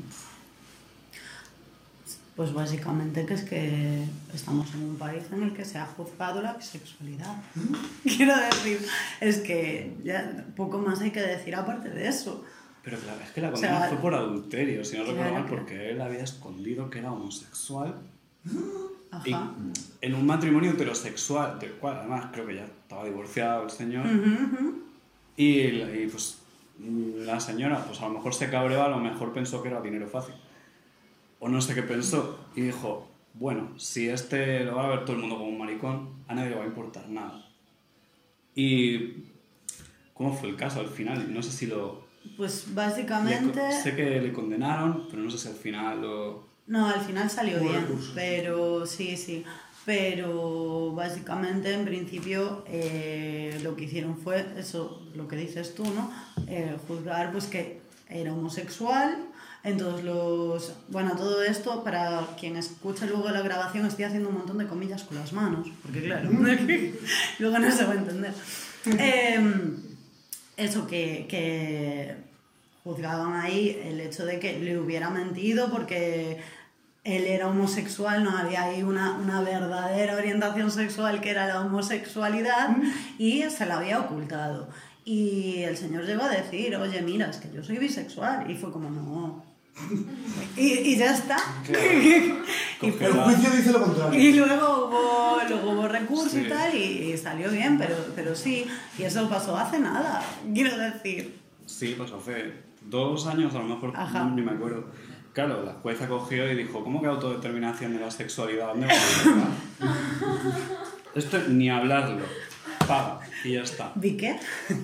Pues básicamente que es que estamos en un país en el que se ha juzgado la bisexualidad. Quiero decir, es que ya poco más hay que decir aparte de eso. Pero claro, es que la O condena sea, fue por adulterio, si no claro, recuerdo mal, claro. porque él había escondido que era homosexual. Ajá. Y en un matrimonio heterosexual, del cual además creo que ya estaba divorciado el señor. Ujú, ujú. Y, la- y, pues la señora, pues a lo mejor se cabreaba, a lo mejor pensó que era dinero fácil. O no sé qué pensó. Y dijo, bueno, si este lo va a ver todo el mundo como un maricón, a nadie le va a importar nada. Y... ¿Cómo fue el caso al final? No sé si lo... Pues le básicamente... co- sé que le condenaron, pero no sé si al final lo... No, al final salió Hubo bien, recursos. pero sí, sí. Pero básicamente, en principio, eh, lo que hicieron fue eso, lo que dices tú, ¿no? Eh, juzgar pues que era homosexual. Entonces los... Bueno, todo esto, para quien escuche luego la grabación, estoy haciendo un montón de comillas con las manos, porque claro, luego no se va a entender. Eh, eso que... que juzgaban ahí el hecho de que le hubiera mentido porque él era homosexual, no había ahí una, una verdadera orientación sexual que era la homosexualidad y se la había ocultado. Y el señor llegó a decir, oye, mira, es que yo soy bisexual. Y fue como, no. Y, y ya está. Y fue- El juicio dice lo contrario. y luego hubo, luego hubo recurso Sí. y tal, y, y salió bien, pero, pero sí. Y eso pasó hace nada, quiero decir. Sí, pues hace dos años a lo mejor, Ajá. no, ni me acuerdo. Claro, la jueza cogió y dijo, ¿cómo que autodeterminación de la sexualidad? ¿Dónde va a pagar? Esto ni hablarlo. Paga y ya está. ¿Vi qué?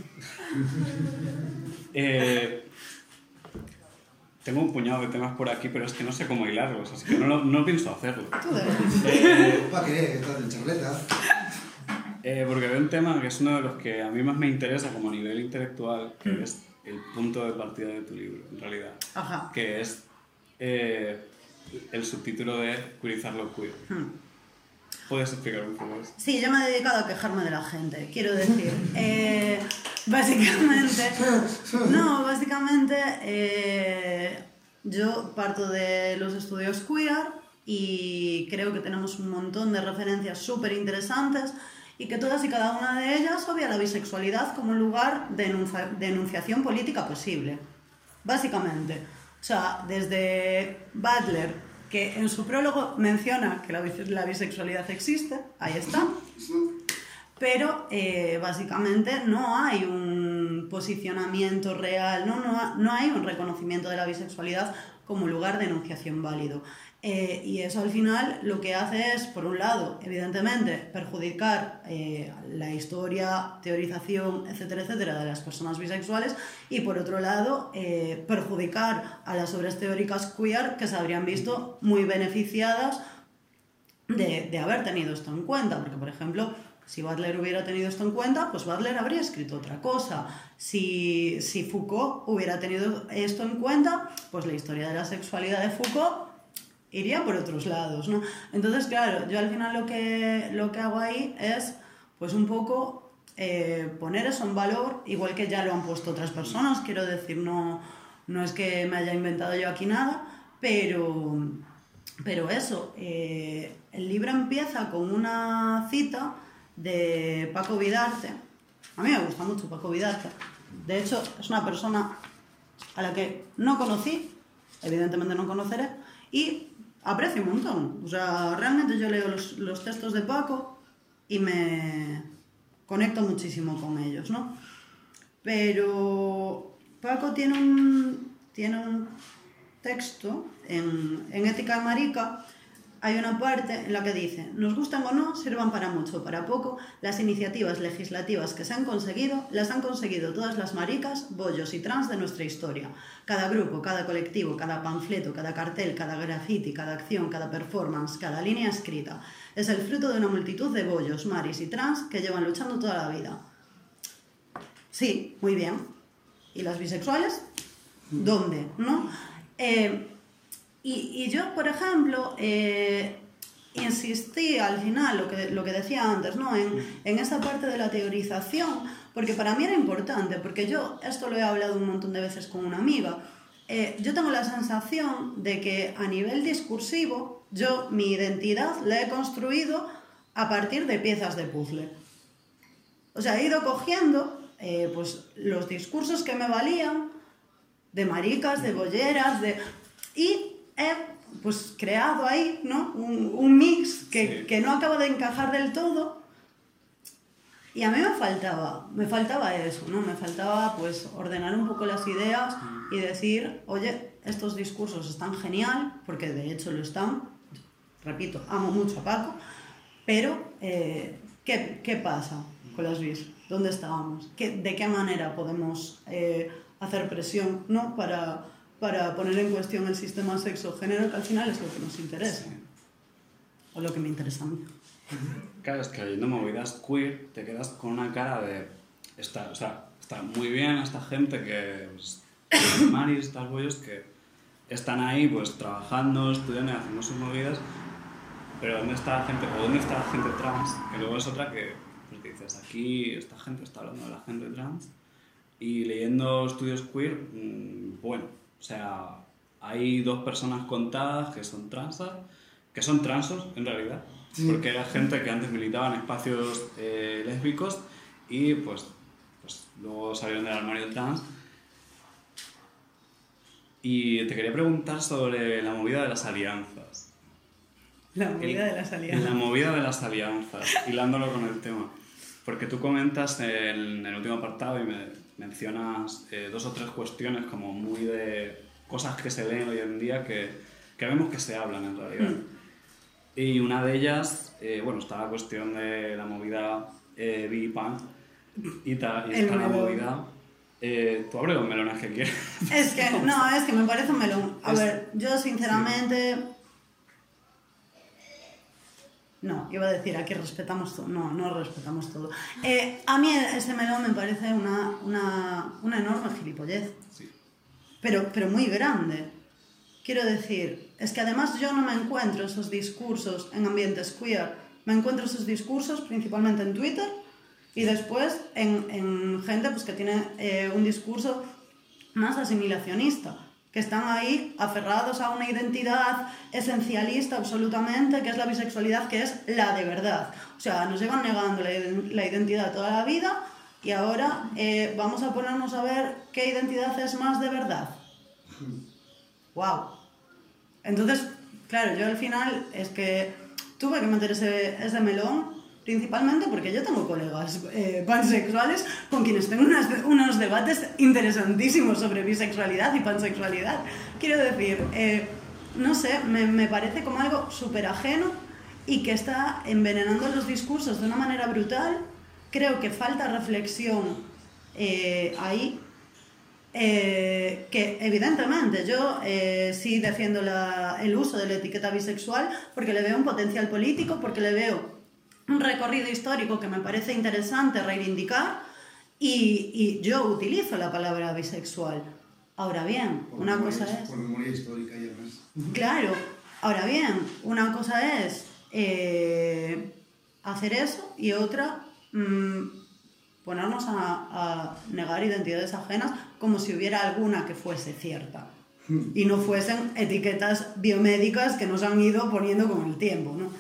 Eh, tengo un puñado de temas por aquí, pero es que no sé cómo hilarlos, así que no, lo- no pienso hacerlo. Eh, ¿Para qué? ¿Estás en charleta? Eh, porque veo un tema que es uno de los que a mí más me interesa como a nivel intelectual, que es el punto de partida de tu libro, en realidad. Ajá. Que es eh, el subtítulo de Queerizar lo queer. ¿Puedes explicar un poco esto? Sí, yo me he dedicado a quejarme de la gente, quiero decir. Eh, básicamente, no, básicamente eh, yo parto de los estudios queer y creo que tenemos un montón de referencias súper interesantes y que todas y cada una de ellas obvia la bisexualidad como un lugar de, enuncia- de enunciación política posible. Básicamente. O sea, desde Butler, que en su prólogo menciona que la, bis- la bisexualidad existe, ahí está, pero eh, básicamente no hay un posicionamiento real, no, no, ha- no hay un reconocimiento de la bisexualidad como lugar de enunciación válido. Eh, y eso al final lo que hace es, por un lado, evidentemente, perjudicar eh, la historia, teorización, etcétera, etcétera, de las personas bisexuales y, por otro lado, eh, perjudicar a las obras teóricas queer que se habrían visto muy beneficiadas de, de haber tenido esto en cuenta, porque por ejemplo, si Butler hubiera tenido esto en cuenta, pues Butler habría escrito otra cosa. Si, si Foucault hubiera tenido esto en cuenta, pues la historia de la sexualidad de Foucault iría por otros lados, ¿no? Entonces, claro, yo al final lo que, lo que hago ahí es, pues un poco eh, poner eso en valor, igual que ya lo han puesto otras personas, quiero decir, no, no es que me haya inventado yo aquí nada, pero... Pero eso, eh, el libro empieza con una cita de Paco Vidarte. A mí me gusta mucho Paco Vidarte. De hecho, es una persona a la que no conocí, evidentemente no conoceré, y aprecio un montón. O sea, realmente yo leo los, los textos de Paco y me conecto muchísimo con ellos, ¿no? Pero Paco tiene un, tiene un texto en, en Ética de Marica. Hay una parte en la que dice: nos gustan o no, sirvan para mucho o para poco, las iniciativas legislativas que se han conseguido, las han conseguido todas las maricas, bollos y trans de nuestra historia. Cada grupo, cada colectivo, cada panfleto, cada cartel, cada graffiti, cada acción, cada performance, cada línea escrita, es el fruto de una multitud de bollos, maris y trans que llevan luchando toda la vida. Sí, muy bien. ¿Y las bisexuales? ¿Dónde? ¿No? Eh... Y, y yo, por ejemplo, eh, insistí al final, lo que, lo que decía antes, ¿no? en, en esa parte de la teorización, porque para mí era importante, porque yo, esto lo he hablado un montón de veces con una amiga, eh, yo tengo la sensación de que a nivel discursivo, yo mi identidad la he construido a partir de piezas de puzzle. O sea, he ido cogiendo eh, pues, los discursos que me valían, de maricas, de bolleras, de... y he pues, creado ahí, ¿no? un, un mix que, sí. que no acaba de encajar del todo, y a mí me faltaba, me faltaba eso, ¿no? Me faltaba pues, ordenar un poco las ideas y decir, oye, estos discursos están genial, porque de hecho lo están, repito, amo mucho a Paco, pero eh, ¿qué, ¿qué pasa con las bis? ¿Dónde estábamos? ¿Qué, ¿De qué manera podemos eh, hacer presión, ¿no? para... para poner en cuestión el sistema sexo-género, que al final es lo que nos interesa. Sí. O lo que me interesa a mí. Claro, es que leyendo movidas queer te quedas con una cara de... Está, o sea, está muy bien esta gente que... Pues, maris, estas bollos que están ahí pues trabajando, estudiando y haciendo sus movidas, pero ¿dónde está la gente? O ¿dónde está la gente trans? Que luego es otra que pues, dices, aquí esta gente está hablando de la gente trans, y leyendo estudios queer, mmm, bueno... O sea, hay dos personas contadas que son transas, que son transos en realidad, sí. Porque era gente que antes militaba en espacios eh, lésbicos y pues, pues luego salieron del armario trans. Y te quería preguntar sobre la movida de las alianzas. La movida el, de las alianzas. La movida de las alianzas, hilándolo con el tema. Porque tú comentas en, en el último apartado y me... mencionas eh, dos o tres cuestiones como muy de cosas que se leen hoy en día que, que vemos que se hablan en realidad. Mm. Y una de ellas, eh, bueno, está la cuestión de la movida eh, bi-pan y, ta, y está la movida... Eh, tú abre los melones que quieres. Es que, no, es que me parece un melón. A es, ver, yo sinceramente... Sí. No, iba a decir, aquí respetamos todo. No, no respetamos todo. Eh, a mí ese melón me parece una, una, una enorme gilipollez. Sí. Pero, pero muy grande. Quiero decir, es que además yo no me encuentro esos discursos en ambientes queer. Me encuentro esos discursos principalmente en Twitter y después en, en gente pues, que tiene eh, un discurso más asimilacionista, que están ahí aferrados a una identidad esencialista absolutamente, que es la bisexualidad, que es la de verdad. O sea, nos llevan negando la, la identidad toda la vida y ahora eh, vamos a ponernos a ver qué identidad es más de verdad. ¡Wow! Entonces, claro, yo al final es que tuve que meter ese, ese melón, principalmente porque yo tengo colegas eh, pansexuales con quienes tengo unas, unos debates interesantísimos sobre bisexualidad y pansexualidad. Quiero decir, eh, no sé, me, me parece como algo súper ajeno y que está envenenando los discursos de una manera brutal. Creo que falta reflexión eh, ahí, eh, que evidentemente yo eh, sí defiendo la, el uso de la etiqueta bisexual porque le veo un potencial político, porque le veo un recorrido histórico que me parece interesante reivindicar y, y yo utilizo la palabra bisexual. Ahora bien, por una memoria, cosa es... Por memoria histórica y además. Claro, ahora bien, una cosa es eh, hacer eso y otra mmm, ponernos a, a negar identidades ajenas como si hubiera alguna que fuese cierta y no fuesen etiquetas biomédicas que nos han ido poniendo con el tiempo, ¿no?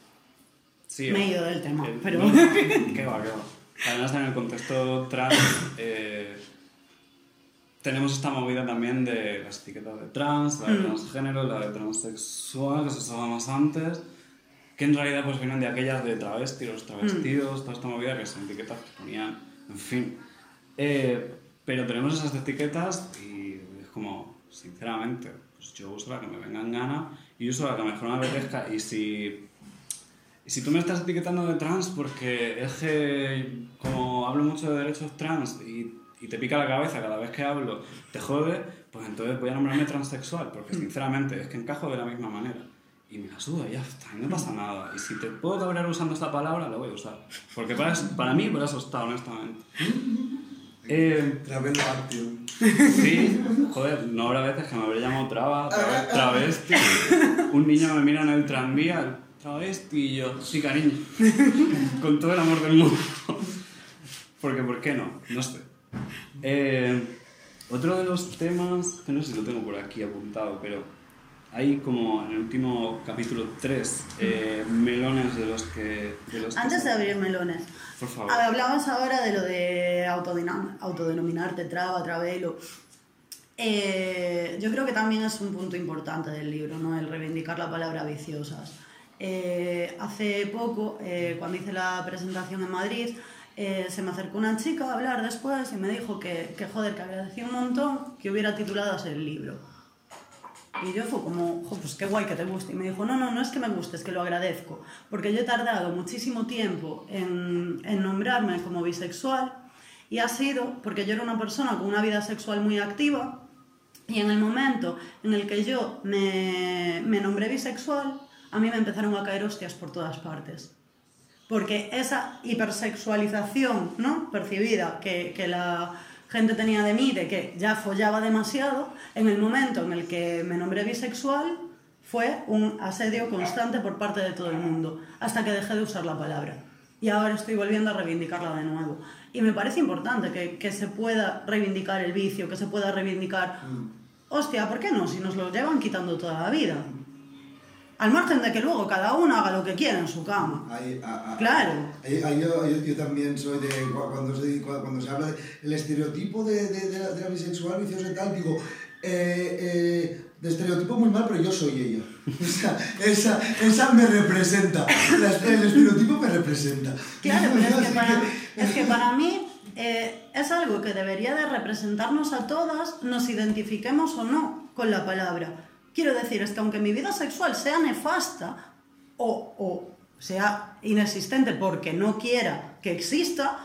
Sí, me he ido del tema, el, pero... No, qué va, qué va. Además, en el contexto trans, eh, tenemos esta movida también de las etiquetas de trans, la de mm. transgénero, la de transexual, que se usaba más antes, que en realidad pues vienen de aquellas de travesti, los travestidos, mm. toda esta movida que son etiquetas que ponían, en fin. Eh, pero tenemos esas etiquetas y es como, sinceramente, pues yo uso la que me venga en gana y uso la que mejor me apetezca. Y si, y si tú me estás etiquetando de trans porque es que, como hablo mucho de derechos trans y, y te pica la cabeza cada vez que hablo, te jode, pues entonces voy a nombrarme transexual, porque sinceramente es que encajo de la misma manera. Y me la suda, ya está, y no pasa nada. Y si te puedo cabrear usando esta palabra, la voy a usar. Porque para, para mí, por eso está, honestamente. Eh, Travelo actio. sí, joder, no habrá veces que me habré llamado traba, tra- travesti. Un niño me mira en el tranvía, travesti, y yo, sí, cariño. Con todo el amor del mundo. Porque, ¿por qué no? No sé. Eh, otro de los temas, que no sé si lo tengo por aquí apuntado, pero... hay como en el último capítulo tres eh, melones de los que... De los Antes que de abrir melones, por favor. a ver, hablabas ahora de lo de autodinam- autodenominarte traba, travelo. Eh, yo creo que también es un punto importante del libro, ¿no? El reivindicar la palabra viciosas. Eh, hace poco, eh, cuando hice la presentación en Madrid, eh, se me acercó una chica a hablar después y me dijo que, que joder, que agradecía un montón que hubiera titulado así el libro. Y yo fue como, jo, pues qué guay que te guste. Y me dijo, no, no, no es que me guste, es que lo agradezco. Porque yo he tardado muchísimo tiempo en, en nombrarme como bisexual y ha sido porque yo era una persona con una vida sexual muy activa y en el momento en el que yo me, me nombré bisexual, a mí me empezaron a caer hostias por todas partes. Porque esa hipersexualización, ¿no?, percibida que, que la... gente tenía de mí, de que ya follaba demasiado, en el momento en el que me nombré bisexual fue un asedio constante por parte de todo el mundo, hasta que dejé de usar la palabra. Y ahora estoy volviendo a reivindicarla de nuevo. Y me parece importante que, que se pueda reivindicar el vicio, que se pueda reivindicar... Hostia, ¿por qué no? Si nos lo llevan quitando toda la vida. Al margen de que luego cada uno haga lo que quiera en su cama. Ahí, a, a, Claro. ahí, ahí yo, yo, yo también soy de... Cuando se, cuando se habla del estereotipo de, de, de, la, de la bisexual, viciosa y tal, digo... Eh, eh, de estereotipo muy mal, pero yo soy ella. Esa, esa, esa me representa. La, el estereotipo me representa. Claro, pero es que para, es que para mí eh, es algo que debería de representarnos a todas, nos identifiquemos o no con la palabra. Quiero decir, es que aunque mi vida sexual sea nefasta o, o sea inexistente porque no quiera que exista,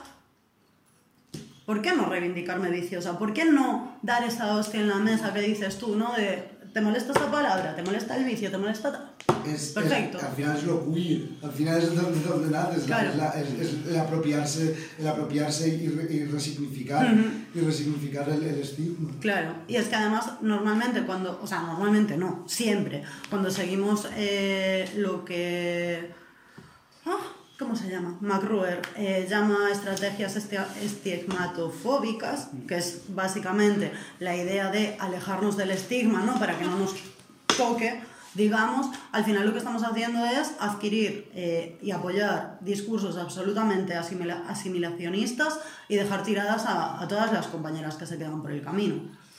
¿por qué no reivindicarme viciosa? ¿Por qué no dar esa hostia en la mesa que dices tú, ¿no? De, ¿te molesta esa palabra? ¿Te molesta el vicio? ¿Te molesta...? Es, Perfecto. Es, al final es lo queer, al final es donde, donde nace, es, Claro. la, es, la, es, es el apropiarse, el apropiarse y, re, y resignificar, uh-huh. y resignificar el, el estigma. Claro, y es que además normalmente cuando, o sea, normalmente no, siempre, cuando seguimos eh, lo que... Oh, ¿cómo se llama? McRuer eh, llama estrategias estigmatofóbicas, que es básicamente la idea de alejarnos del estigma, ¿no?, para que no nos toque, digamos. Al final lo que estamos haciendo es adquirir eh, y apoyar discursos absolutamente asimila- asimilacionistas y dejar tiradas a, a todas las compañeras que se quedan por el camino.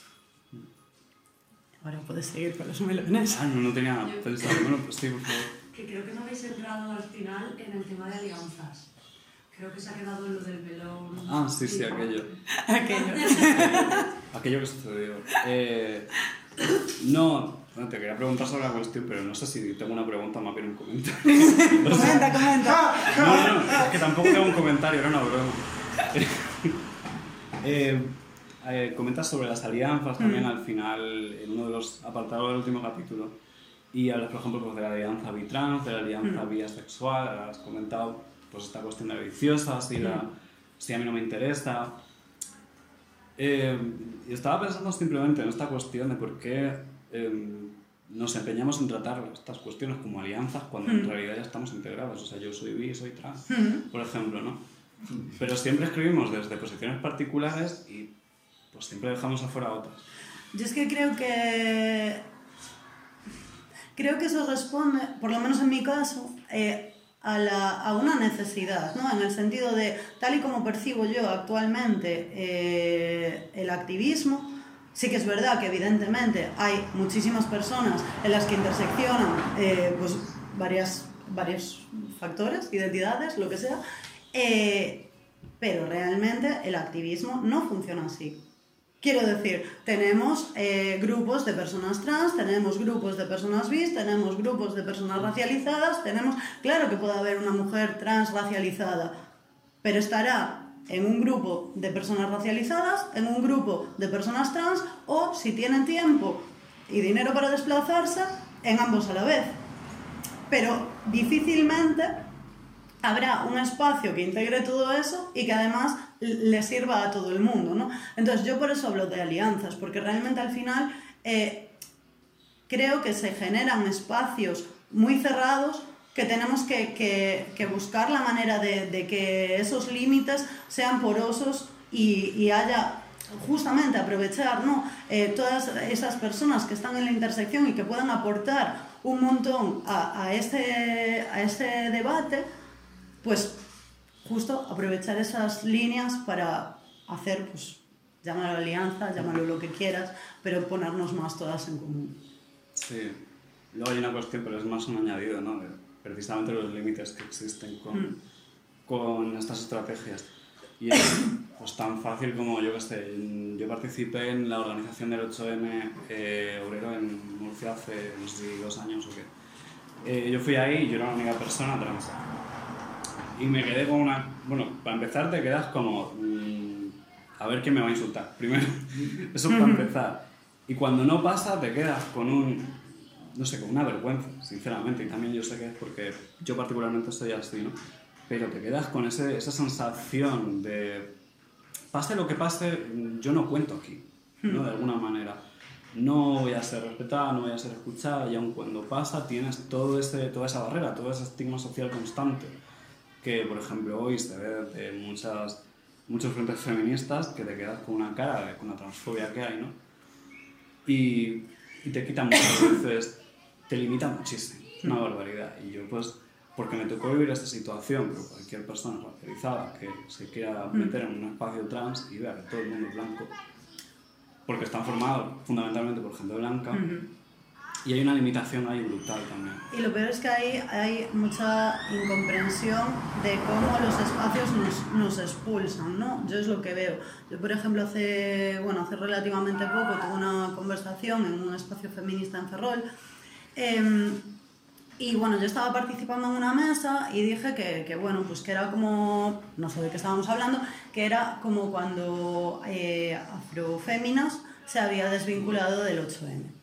Ahora puedes seguir con los melones. Ah, no, no tenía pensado. Bueno, pues sí, por favor. Que creo que no habéis entrado al final en el tema de alianzas. Creo que se ha quedado en lo del melón. Ah, sí, sí, aquello. Aquello. Aquello que sucedió. Eh, no, bueno, te quería preguntar sobre la cuestión, pero no sé si tengo una pregunta más bien un comentario. Comenta, comenta. No, no, es que tampoco tengo un comentario, era una broma. eh, eh, comentas sobre las alianzas también al final, en uno de los apartados del último capítulo. Y hablas, por ejemplo, pues, de la alianza bitrans, de la alianza bisexual, ahora has comentado pues, esta cuestión de viciosa, si, la, si a mí no me interesa. Eh, y estaba pensando simplemente en esta cuestión de por qué eh, nos empeñamos en tratar estas cuestiones como alianzas cuando en realidad ya estamos integrados. O sea, yo soy bi, soy trans, por ejemplo, ¿no? Pero siempre escribimos desde posiciones particulares y pues siempre dejamos afuera otras. Yo es que creo que... Creo que eso responde, por lo menos en mi caso, eh, a, la, a una necesidad, ¿no? En el sentido de, tal y como percibo yo actualmente eh, el activismo, sí que es verdad que evidentemente hay muchísimas personas en las que interseccionan eh, pues, varias, varios factores, identidades, lo que sea, eh, pero realmente el activismo no funciona así. Quiero decir, tenemos eh, grupos de personas trans, tenemos grupos de personas bis, tenemos grupos de personas racializadas, tenemos... Claro que puede haber una mujer trans racializada, pero estará en un grupo de personas racializadas, en un grupo de personas trans, o, si tienen tiempo y dinero para desplazarse, en ambos a la vez. Pero difícilmente habrá un espacio que integre todo eso y que además le sirva a todo el mundo, ¿no? Entonces yo por eso hablo de alianzas, porque realmente al final eh, creo que se generan espacios muy cerrados que tenemos que, que, que buscar la manera de, de que esos límites sean porosos y, y haya justamente aprovechar, ¿no? eh, todas esas personas que están en la intersección y que puedan aportar un montón a, a, este, a este debate, pues justo aprovechar esas líneas para hacer, pues, llámalo alianza, llámalo lo que quieras, pero ponernos más todas en común. Sí. Luego hay una cuestión, pero es más un añadido, ¿no? De precisamente los límites que existen con, mm. con estas estrategias. Y es pues, tan fácil como, yo que sé, yo participé en la organización del ocho eme eh, obrero en Murcia hace, no sé si dos años o qué. Eh, yo fui ahí y yo era la única persona trans. Y me quedé con una... Bueno, para empezar te quedas como... Mmm, a ver quién me va a insultar, primero. Eso para empezar. Y cuando no pasa te quedas con un... No sé, con una vergüenza, sinceramente. Y también yo sé que es porque yo particularmente estoy así, ¿no? Pero te quedas con ese, esa sensación de... Pase lo que pase, yo no cuento aquí, ¿no? De alguna manera. No voy a ser respetada, no voy a ser escuchada. Y aun cuando pasa tienes todo ese, toda esa barrera, todo ese estigma social constante. Que, por ejemplo, hoy se ve de muchas, muchos frentes feministas que te quedas con una cara de, con la transfobia que hay, ¿no? Y, y te quita muchas veces, te limita muchísimo, es una barbaridad. Y yo, pues, porque me tocó vivir esta situación, pero cualquier persona racializada que se quiera meter en un espacio trans y vea que todo el mundo es blanco, porque están formados fundamentalmente por gente blanca, uh-huh. Y hay una limitación ahí brutal también. Y lo peor es que hay, hay mucha incomprensión de cómo los espacios nos, nos expulsan, ¿no? Yo es lo que veo. Yo, por ejemplo, hace, bueno, hace relativamente poco tuve una conversación en un espacio feminista en Ferrol. Eh, y bueno, yo estaba participando en una mesa y dije que, que bueno, pues que era como, no sé de qué estábamos hablando, que era como cuando eh, Afroféminas se había desvinculado del ocho eme.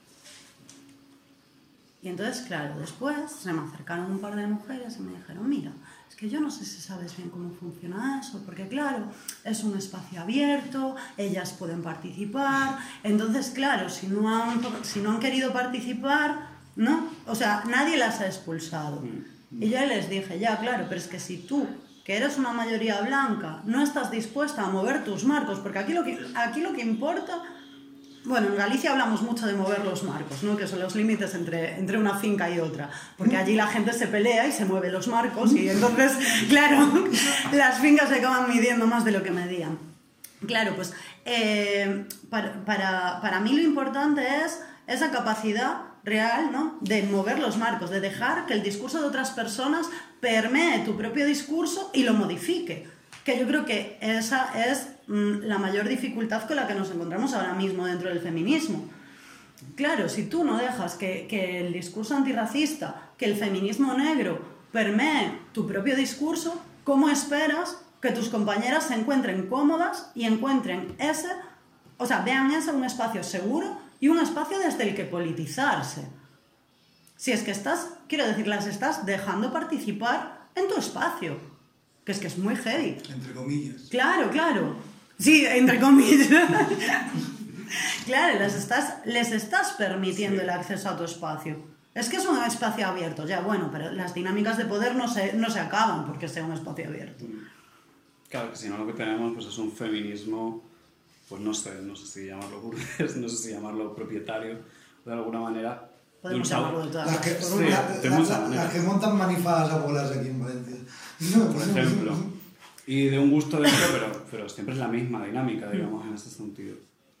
Y entonces, claro, después se me acercaron un par de mujeres y me dijeron, mira, es que yo no sé si sabes bien cómo funciona eso, porque claro, es un espacio abierto, ellas pueden participar, entonces, claro, si no han, si no han querido participar, ¿no? O sea, nadie las ha expulsado. Y yo les dije, ya, claro, pero es que si tú, que eres una mayoría blanca, no estás dispuesta a mover tus marcos, porque aquí lo que, aquí lo que importa... Bueno, en Galicia hablamos mucho de mover los marcos, ¿no? Que son los límites entre, entre una finca y otra, porque allí la gente se pelea y se mueve los marcos y entonces, claro, las fincas se acaban midiendo más de lo que medían. Claro, pues eh, para, para, para mí lo importante es esa capacidad real, ¿no? De mover los marcos, de dejar que el discurso de otras personas permee tu propio discurso y lo modifique. Que yo creo que esa es mmm, la mayor dificultad con la que nos encontramos ahora mismo dentro del feminismo. Claro, si tú no dejas que, que el discurso antirracista, que el feminismo negro permee tu propio discurso, ¿cómo esperas que tus compañeras se encuentren cómodas y encuentren ese, o sea, vean ese un espacio seguro y un espacio desde el que politizarse? Si es que estás, quiero decir, las estás dejando participar en tu espacio. Que es que es muy heavy. Entre comillas. Claro, claro. Sí, entre comillas. Claro, les estás, les estás permitiendo sí. El acceso a tu espacio. Es que es un espacio abierto, ya bueno, pero las dinámicas de poder no se, no se acaban porque sea un espacio abierto. Claro, que si no lo que tenemos pues es un feminismo, pues no sé, no sé si llamarlo burgués, no sé si llamarlo propietario, de alguna manera. Podemos llamarlo de todas las que, sí, la, de la, muchas la, maneras. Las que montan manifadas abuelas aquí en Valencia. Por ejemplo. Y de un gusto de esto, pero, pero siempre es la misma dinámica, digamos, en ese sentido.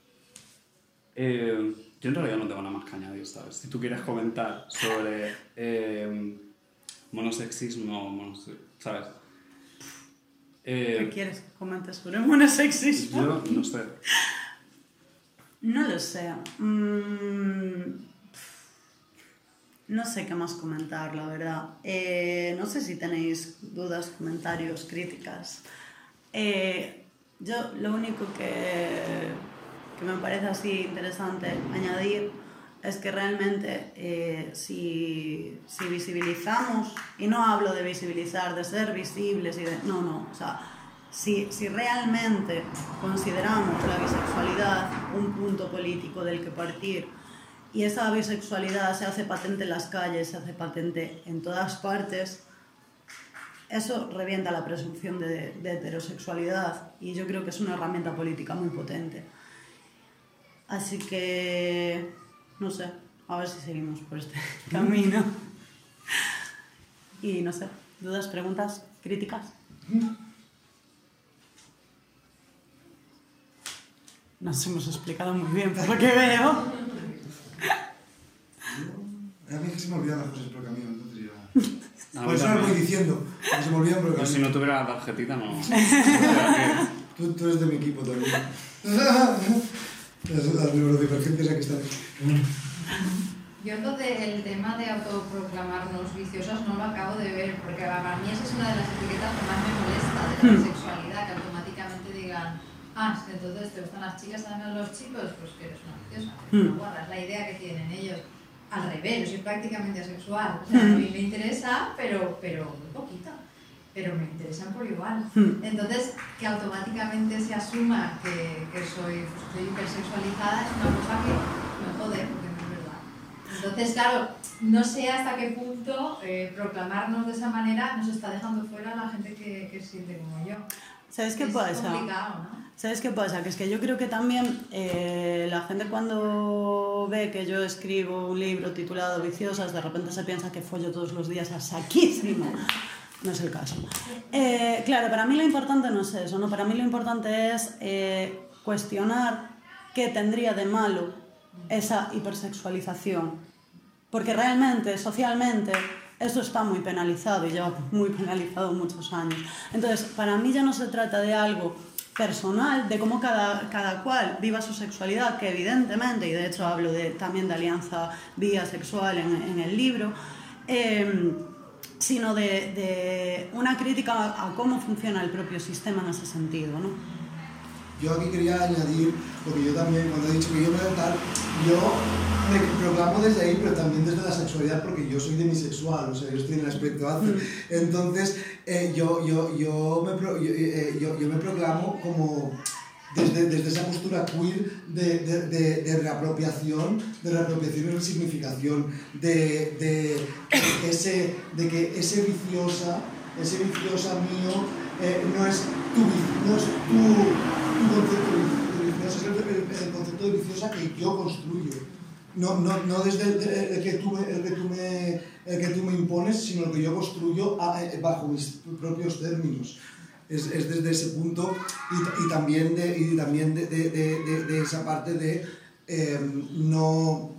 Eh, yo en realidad no tengo nada más que añadir, ¿sabes? Si tú quieres comentar sobre eh, monosexismo, monose ¿sabes? Eh, ¿Qué quieres que comente sobre monosexismo? Yo no sé. No lo sé. Mm, no sé qué más comentar, la verdad. Eh, no sé si tenéis dudas, comentarios, críticas. Eh, yo lo único que, que me parece así interesante añadir es que realmente eh, si, si visibilizamos, y no hablo de visibilizar, de ser visibles, y de, no, no, o sea, si, si realmente consideramos la bisexualidad un punto político del que partir, y esa bisexualidad se hace patente en las calles, se hace patente en todas partes, eso revienta la presunción de, de heterosexualidad, y yo creo que es una herramienta política muy potente. Así que, no sé, a ver si seguimos por este camino. Y no sé, ¿dudas, preguntas, críticas? Nos hemos explicado muy bien, por lo que veo. A mí es que se me olvidan las cosas por el camino, entonces ya... A Por mí eso lo voy también. diciendo, que se me olvidan por el Pero camino. si no tuviera la tarjetita, no. Tú, tú eres de mi equipo también. Las, las neurodivergentes aquí están. Yo lo del tema de autoproclamarnos viciosas no lo acabo de ver, porque para mí esa es una de las etiquetas que más me molesta de la bisexualidad, que automáticamente digan, ah, si entonces te gustan las chicas, además los chicos, pues que eres una viciosa, que eres una guarra, es la idea que tienen ellos. Al revés, yo soy prácticamente asexual, o sea, a mí me interesa, pero, pero muy poquito, pero me interesan por igual. Entonces, que automáticamente se asuma que, que soy, pues, estoy hipersexualizada es una cosa que me jode, porque no es verdad. Entonces, claro, no sé hasta qué punto eh, proclamarnos de esa manera nos está dejando fuera a la gente que, que siente como yo. ¿Sabes qué es pasa? complicado, ¿no? ¿Sabes qué pasa? Que es que yo creo que también eh, la gente cuando ve que yo escribo un libro titulado Viciosas, de repente se piensa que follo todos los días a saquísimo. No es el caso. Eh, claro, para mí lo importante no es eso, ¿no? Para mí lo importante es eh, cuestionar qué tendría de malo esa hipersexualización. Porque realmente, socialmente, eso está muy penalizado y lleva muy penalizado muchos años. Entonces, para mí ya no se trata de algo personal, de cómo cada, cada cual viva su sexualidad, que evidentemente, y de hecho hablo de, también de alianza bisexual en, en el libro, eh, sino de, de una crítica a, a cómo funciona el propio sistema en ese sentido, ¿no? Yo aquí quería añadir, porque yo también, cuando he dicho que yo me tal, yo me proclamo desde ahí, pero también desde la sexualidad, porque yo soy demisexual, o sea, yo estoy en el aspecto hace. Entonces, eh, yo, yo, yo, me pro, yo, eh, yo, yo me proclamo como desde, desde esa postura queer de, de, de, de reapropiación, de reapropiación y resignificación, de, de, de, ese, de que ese viciosa, ese viciosa mío, eh, no es tu, no es tu, tu concepto de viciosa, es el, el concepto de viciosa que yo construyo. No, no, no desde el, el, el, que tú me, el, que tú me, el que tú me impones, sino el que yo construyo a, bajo mis propios términos. Es, es desde ese punto y, y también de, y también de, de, de, de, de esa parte de eh, no...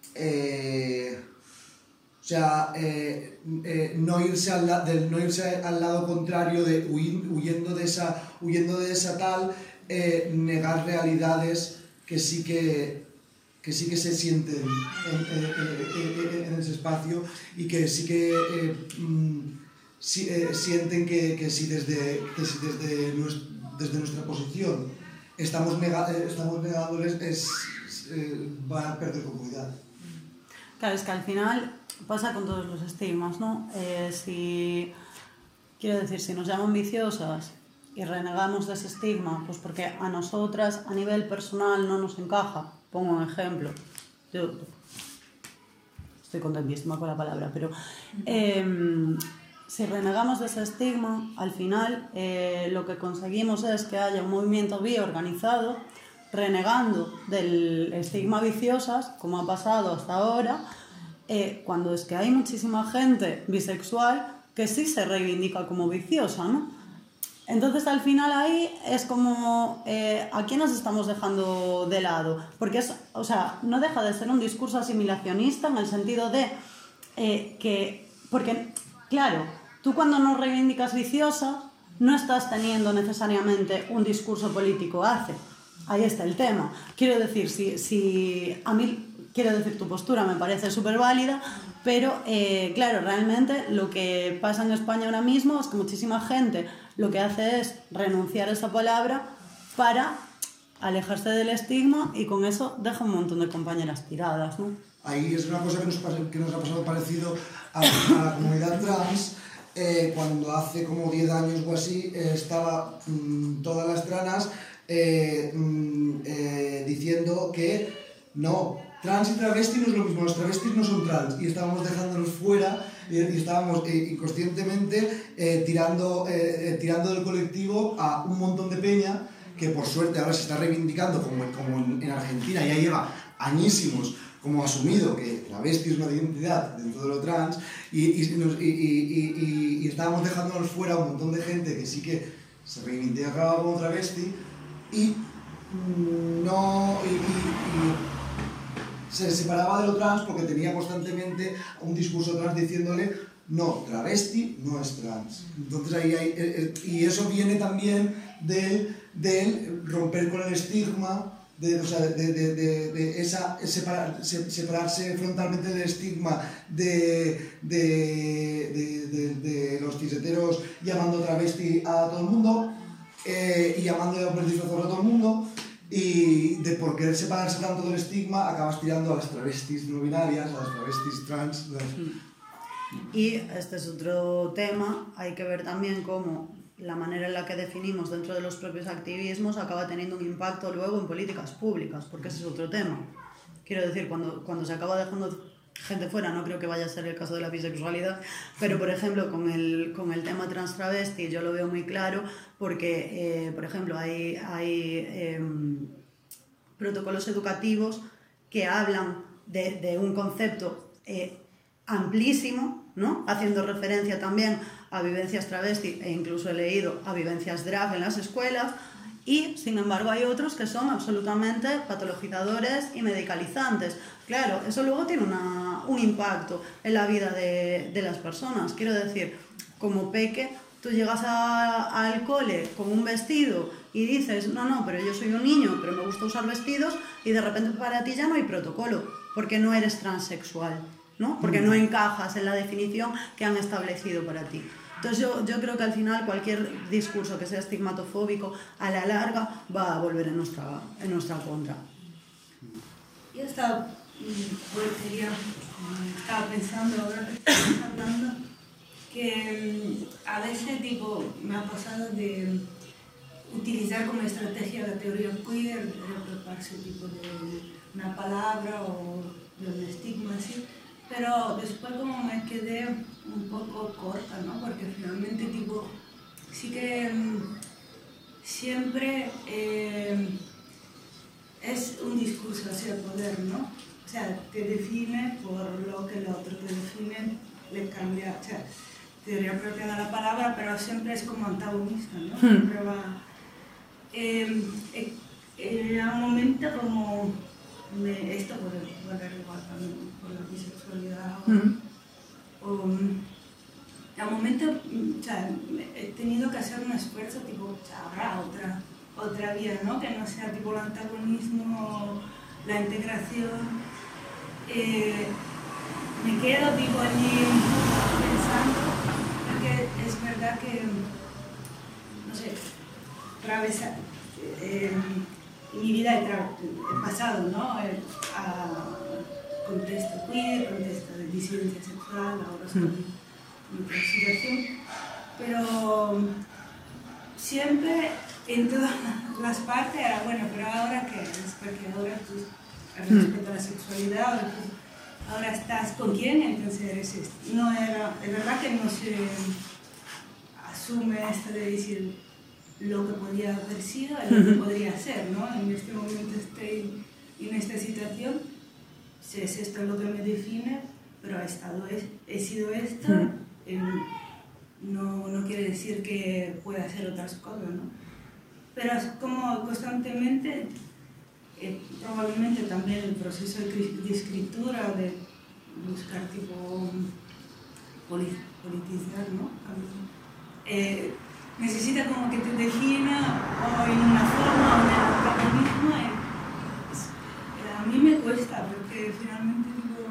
Eh, o sea, eh, eh, no, irse al la, del, no irse al lado contrario de huir, huyendo, de esa, huyendo de esa tal, eh, negar realidades que sí que, que sí que se sienten en, en, en, en, en ese espacio y que sí que eh, mm, sí, eh, sienten que, que si desde, que si desde, nuestra, desde nuestra posición estamos, nega, estamos negándoles, es, eh, van a perder comodidad. Claro, es que al final pasa con todos los estigmas, ¿no? Eh, si, quiero decir, si nos llaman viciosas y renegamos de ese estigma, pues porque a nosotras a nivel personal no nos encaja. Pongo un ejemplo. Yo estoy contentísima con la palabra, pero eh, si renegamos de ese estigma, al final eh, lo que conseguimos es que haya un movimiento bi organizado renegando del estigma viciosas, como ha pasado hasta ahora, eh, cuando es que hay muchísima gente bisexual que sí se reivindica como viciosa, ¿no? Entonces al final ahí es como eh, ¿a quién nos estamos dejando de lado? Porque es, o sea, no deja de ser un discurso asimilacionista en el sentido de eh, que, porque claro, tú cuando no reivindicas viciosa no estás teniendo necesariamente un discurso político hace. ahí está el tema. Quiero decir, si, si a mí, quiero decir, tu postura me parece súper válida, pero eh, claro, realmente lo que pasa en España ahora mismo es que muchísima gente lo que hace es renunciar a esa palabra para alejarse del estigma y con eso deja un montón de compañeras tiradas, ¿no? Ahí es una cosa que nos, que nos ha pasado parecido a, a la comunidad trans, eh, cuando hace como diez años o así eh, estaba mmm, todas las tranas eh, mmm, eh, diciendo que no, trans y travesti no es lo mismo, los travestis no son trans, y estábamos dejándolos fuera y, y estábamos eh, inconscientemente eh, tirando, eh, eh, tirando del colectivo a un montón de peña que por suerte ahora se está reivindicando, como, como en, en Argentina ya lleva añísimos como asumido que travesti es una identidad dentro de lo trans, y, y, nos, y, y, y, y estábamos dejándonos fuera un montón de gente que sí que se reivindicaba como travesti y no y, y, y se separaba de lo trans porque tenía constantemente un discurso trans diciéndole no, travesti no es trans. Entonces ahí hay, eh, eh, y eso viene también del, del romper con el estigma, de, o sea, de, de, de, de esa, separar, separarse frontalmente del estigma de, de, de, de, de los ciseteros llamando travesti a todo el mundo eh, y llamando a disfrazador a todo el mundo, y de por querer separarse tanto del estigma acabas tirando a las travestis no binarias, a las travestis trans. Las... Y este es otro tema, hay que ver también cómo la manera en la que definimos dentro de los propios activismos acaba teniendo un impacto luego en políticas públicas, porque ese es otro tema. Quiero decir, cuando, cuando se acaba dejando gente fuera, no creo que vaya a ser el caso de la bisexualidad, pero por ejemplo con el, con el tema trans travesti yo lo veo muy claro, porque eh, por ejemplo hay, hay eh, protocolos educativos que hablan de, de un concepto eh, amplísimo, ¿no? Haciendo referencia también a vivencias travesti e incluso he leído a vivencias drag en las escuelas, y sin embargo hay otros que son absolutamente patologizadores y medicalizantes. Claro, eso luego tiene una, un impacto en la vida de, de las personas. Quiero decir, como peque, tú llegas a, al cole con un vestido y dices, no, no, pero yo soy un niño, pero me gusta usar vestidos, y de repente para ti ya no hay protocolo, porque no eres transexual, ¿no? Porque no encajas en la definición que han establecido para ti. Entonces yo, yo creo que al final cualquier discurso que sea estigmatofóbico a la larga va a volver en nuestra, en nuestra contra. Yo estaba, pues, quería, estaba pensando ahora que estamos hablando que a veces tipo, me ha pasado de utilizar como estrategia la teoría queer, de apropiarse tipo de una palabra o de un estigma así, pero después como me quedé un poco corta, ¿no? Porque finalmente tipo, sí que um, siempre eh, es un discurso hacia el poder, ¿no? O sea, te define por lo que el otro te define, le cambia, o sea, teoría propia de la palabra, pero siempre es como antagonista, ¿no? Siempre va... Eh, eh, eh, a un momento como... Me, esto puede volver igual también por la bisexualidad o, mm. o a un momento, o sea, he tenido que hacer un esfuerzo tipo, o sea, habrá otra, otra vía, ¿no? Que no sea tipo el antagonismo, la integración. Eh, me quedo tipo allí pensando, porque es verdad que, no sé, atravesar eh, mi vida he, he pasado, ¿no? Eh, a contexto queer, contexto de disidencia sexual, ahora estoy en otra situación, pero siempre en todas las partes era bueno, pero ahora qué es, porque ahora tú respecto a la sexualidad, ahora, tú, ahora estás con quién, entonces eres esto. No era, es verdad que no se asume esto de decir lo que podía haber sido y lo que podría ser, ¿no? En este momento estoy en esta situación, si es esto lo que me define, pero he, estado, he, he sido esto, eh, no, no quiere decir que pueda hacer otras cosas, ¿no? Pero es como constantemente, eh, probablemente también el proceso de, de escritura, de buscar tipo politizar, ¿no? Eh, necesita como que te defina o en una forma o en el antagonismo. eh, es- a mí me cuesta porque finalmente digo,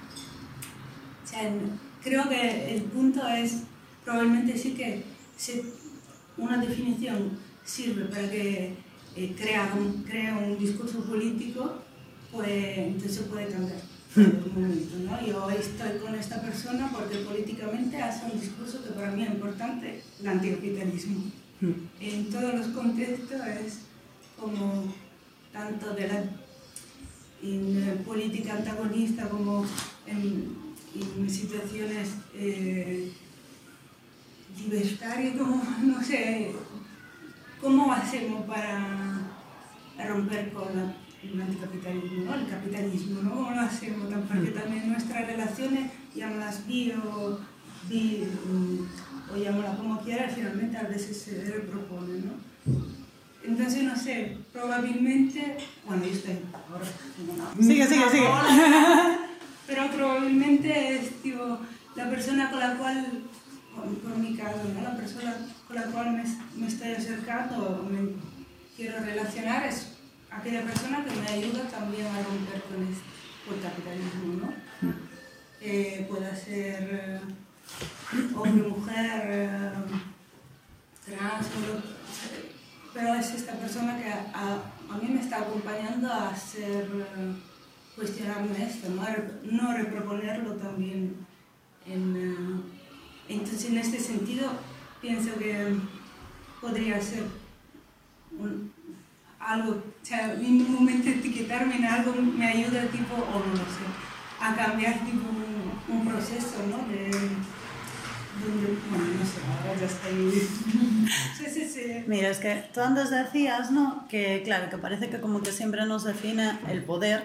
o sea, en- creo que el punto es probablemente sí que se- una definición sirve para que eh, crea, un, crea un discurso político, pues entonces se puede cambiar en algún momento, ¿no? Yo estoy con esta persona porque políticamente hace un discurso que para mí es importante, el anticapitalismo. En todos los contextos es como tanto de la en, eh, política antagonista como en, en situaciones eh, libertarias, como no sé, ¿cómo hacemos para romper con la, el anticapitalismo, ¿no? El capitalismo, ¿no? ¿Cómo lo hacemos? Porque también nuestras relaciones, llámalas bio, bi, o llámalas como quieras, finalmente a veces se repropone, ¿no? Entonces, no sé, probablemente, bueno, yo estoy ahora, no, Sigue, sigue, sigue. pero probablemente es tipo, la persona con la cual, por, por mi caso, ¿no? La persona con la cual me, me estoy acercando o me quiero relacionar es aquella persona que me ayuda también a romper con este, con el capitalismo, ¿no? Eh, puede ser eh, hombre, mujer, eh, trans, o lo- pero es esta persona que a, a mí me está acompañando a hacer, eh, cuestionarme esto, ¿no? A rep- no reproponerlo también. En, eh, entonces, en este sentido, pienso que podría ser un- algo, o sea, en un momento etiquetarme en algo me ayuda, tipo, o no lo sé, a cambiar tipo un, un proceso, ¿no? De, donde, bueno, no sé, ahora ya estoy... sí, sí, sí. Mira, es que tú antes decías, ¿no? Que claro, que parece que como que siempre nos define el poder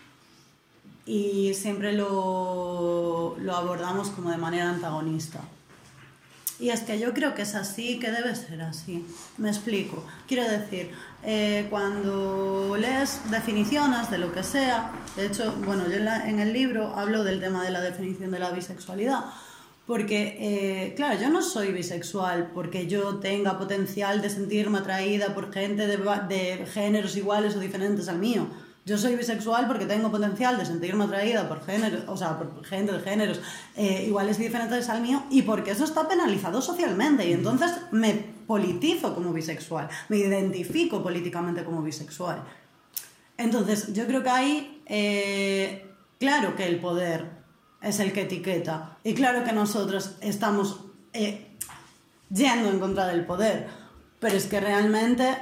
y siempre lo, lo abordamos como de manera antagonista. Y es que yo creo que es así, que debe ser así. Me explico. Quiero decir, eh, cuando lees definiciones de lo que sea, de hecho, bueno, yo en, la- en el libro hablo del tema de la definición de la bisexualidad, porque, eh, claro, yo no soy bisexual porque yo tenga potencial de sentirme atraída por gente de, va- de géneros iguales o diferentes al mío. Yo soy bisexual porque tengo potencial de sentirme atraída por géneros, o sea, por gente de géneros eh, iguales y diferentes al mío, y porque eso está penalizado socialmente, y entonces me politizo como bisexual, me identifico políticamente como bisexual. Entonces, yo creo que ahí, eh, claro que el poder es el que etiqueta, y claro que nosotros estamos eh, yendo en contra del poder, pero es que realmente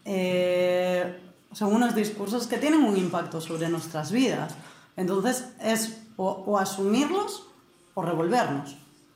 eh, son unos discursos que tienen un impacto sobre nuestras vidas. Entonces, es o, o asumirlos o revolvernos.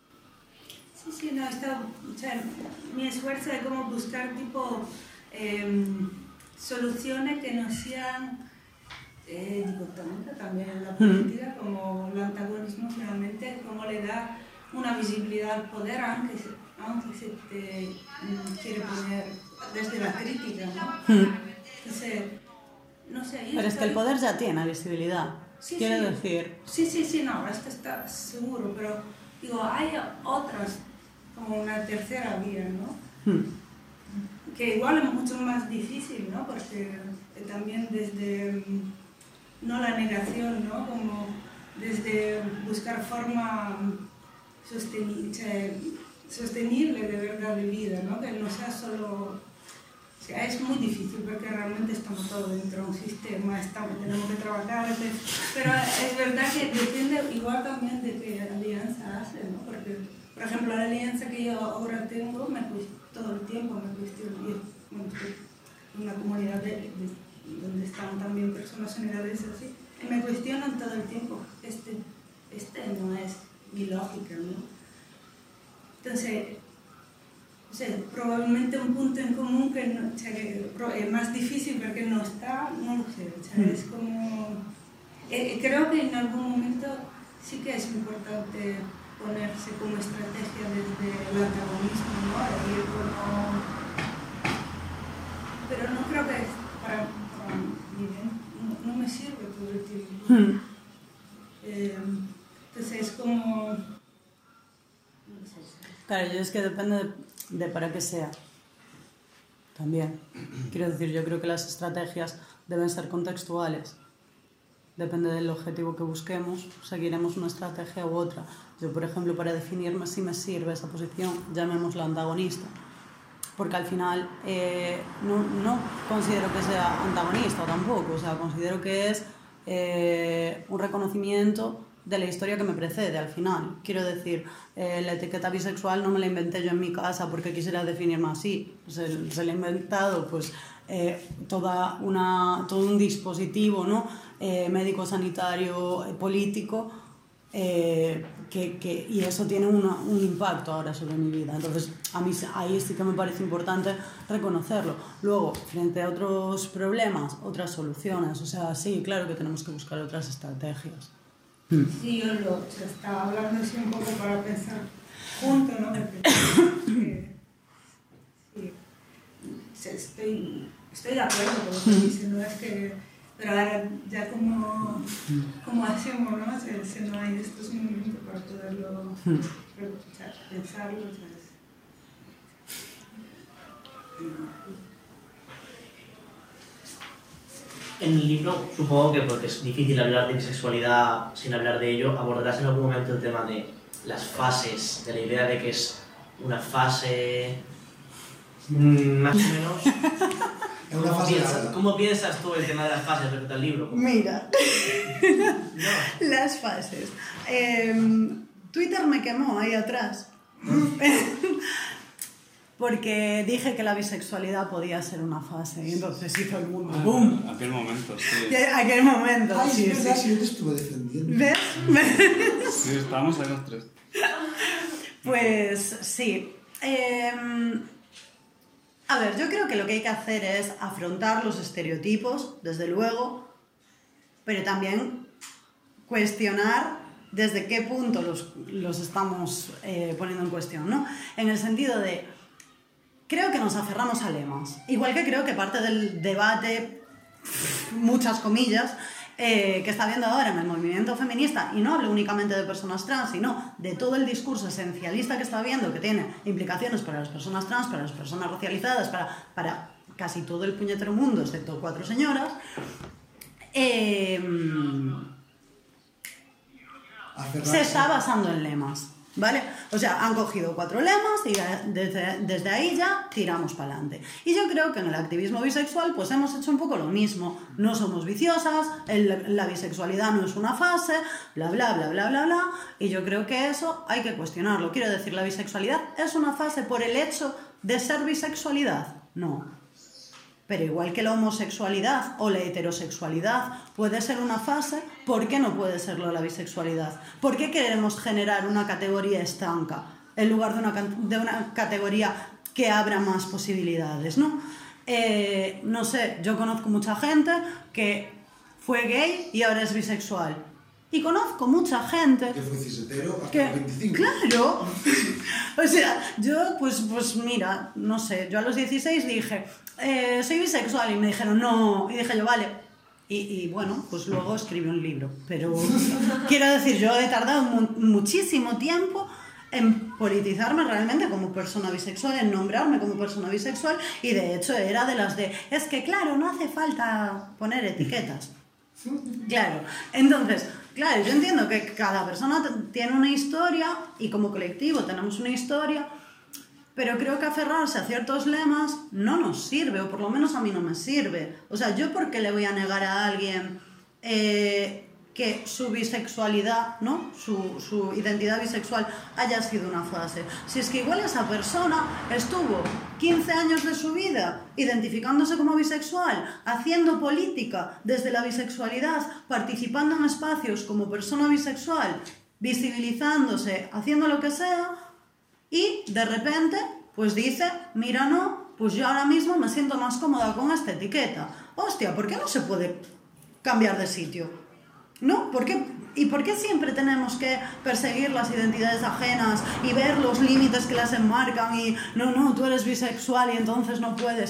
Sí, sí, no, está, o sea, mi esfuerzo es como buscar tipo eh, soluciones que no sean eh, dicotómicas también en la política, como el antagonismo finalmente, como le da una visibilidad al poder, aunque se, aunque se te mm, quiere poner desde la crítica, ¿no? Entonces, no sé, yo Pero es que el estoy- poder ya tiene visibilidad. Sí, Quiere sí. decir... Sí, sí, sí, no, esto está seguro, pero digo, hay otras, como una tercera vía, ¿no? Hmm. Que igual es mucho más difícil, ¿no? Porque eh, también desde, mm, no la negación, ¿no? Como desde buscar forma sosteni- o sea, sostenible de verdad de vida, ¿no? Que no sea solo... O sea, es muy difícil porque realmente estamos todos dentro de un sistema, estamos, tenemos que trabajar, etc. Pero es verdad que depende igual también de qué alianza hace, ¿no? Porque, por ejemplo, la alianza que yo ahora tengo, me cuest- todo el tiempo me cuestiono, y bueno, estoy en una comunidad de, de- donde están también personas en edades así, y me cuestionan todo el tiempo, este, este no es mi lógica, ¿no? Entonces, o sea, probablemente un punto en común que, no, o sea, que pro- es más difícil porque no está, no lo sé, o sea, es como... eh, creo que en algún momento sí que es importante ponerse como estrategia desde el antagonismo, ¿no? Y como... Pero no creo que es para, para mi bien, no, no me sirve todo el tiempo. Hmm. Eh, entonces es como... Claro, yo es que depende de, de para qué sea. También. Quiero decir, yo creo que las estrategias deben ser contextuales. Depende del objetivo que busquemos, seguiremos una estrategia u otra. Yo, por ejemplo, para definirme si me sirve esa posición, llamémosla antagonista. Porque al final eh, no, no considero que sea antagonista tampoco, o sea, considero que es eh, un reconocimiento de la historia que me precede al final. Quiero decir, eh, la etiqueta bisexual no me la inventé yo en mi casa porque quisiera definirme así. Se, se la he inventado pues eh, toda una, todo un dispositivo, ¿no? eh, médico, sanitario, eh, político, eh, que, que, y eso tiene una, un impacto ahora sobre mi vida. Entonces, a mí ahí sí que me parece importante reconocerlo. Luego, frente a otros problemas, otras soluciones. O sea, sí, claro que tenemos que buscar otras estrategias. Sí, yo lo yo estaba hablando así un poco para pensar juntos, ¿no? Porque, eh, sí, estoy, estoy de acuerdo con lo que dice, no es que, pero ahora ya como, como hacemos, ¿no? Si, si no hay estos momentos para poderlo escuchar, pensarlo, ¿sabes? En el libro, supongo que porque es difícil hablar de bisexualidad sin hablar de ello, abordarás en algún momento el tema de las fases, de la idea de que es una fase mmm, más o menos. Una ¿Cómo, fase piensas, larga. ¿Cómo piensas tú el tema de las fases respecto al libro? Mira, No. las fases. Eh, Twitter me quemó ahí atrás. Porque dije que la bisexualidad podía ser una fase y entonces hizo el mundo ¡boom! Ah, aquel momento, sí. Y aquel momento, Ay, sí, es verdad, sí. si yo te estuve defendiendo. ¿Ves? Sí, estábamos ahí los tres. Pues sí. Eh, a ver, yo creo que lo que hay que hacer es afrontar los estereotipos, desde luego, pero también cuestionar desde qué punto los, los estamos eh, poniendo en cuestión, ¿no? En el sentido de, creo que nos aferramos a lemas. Igual que creo que parte del debate, muchas comillas, eh, que está habiendo ahora en el movimiento feminista, y no hablo únicamente de personas trans, sino de todo el discurso esencialista que está habiendo, que tiene implicaciones para las personas trans, para las personas racializadas, para, para casi todo el puñetero mundo, excepto cuatro señoras, eh, se está basando en lemas. ¿Vale? O sea, han cogido cuatro lemas y desde, desde ahí ya tiramos para adelante. Y yo creo que en el activismo bisexual pues hemos hecho un poco lo mismo. No somos viciosas, el, la bisexualidad no es una fase, bla, bla, bla, bla, bla, bla. Y yo creo que eso hay que cuestionarlo. Quiero decir, ¿la bisexualidad es una fase por el hecho de ser bisexualidad? No. Pero igual que la homosexualidad o la heterosexualidad puede ser una fase, ¿por qué no puede serlo la bisexualidad? ¿Por qué queremos generar una categoría estanca en lugar de una, de una categoría que abra más posibilidades, ¿no? Eh, no sé, yo conozco mucha gente que fue gay y ahora es bisexual. Y conozco mucha gente que fue cisetero hasta que, los veinticinco. Claro. O sea, yo pues, pues mira, no sé, yo a los dieciséis dije, eh, soy bisexual, y me dijeron no, y dije yo, vale. Y, y bueno, pues luego escribí un libro. Pero quiero decir, yo he tardado mu muchísimo tiempo en politizarme realmente como persona bisexual, en nombrarme como persona bisexual, y de hecho era de las de, es que claro, no hace falta poner etiquetas. Claro, entonces, claro, yo entiendo que cada persona tiene una historia y como colectivo tenemos una historia, pero creo que aferrarse a ciertos lemas no nos sirve, o por lo menos a mí no me sirve. O sea, ¿yo por qué le voy a negar a alguien eh, que su bisexualidad, ¿no? su, su identidad bisexual haya sido una fase? Si es que igual esa persona estuvo quince años de su vida identificándose como bisexual, haciendo política desde la bisexualidad, participando en espacios como persona bisexual, visibilizándose, haciendo lo que sea, y de repente pues dice, mira, no, pues yo ahora mismo me siento más cómoda con esta etiqueta. Hostia, ¿por qué no se puede cambiar de sitio? ¿No? ¿Por qué? ¿Y por qué siempre tenemos que perseguir las identidades ajenas y ver los límites que las enmarcan y no, no, tú eres bisexual y entonces no puedes?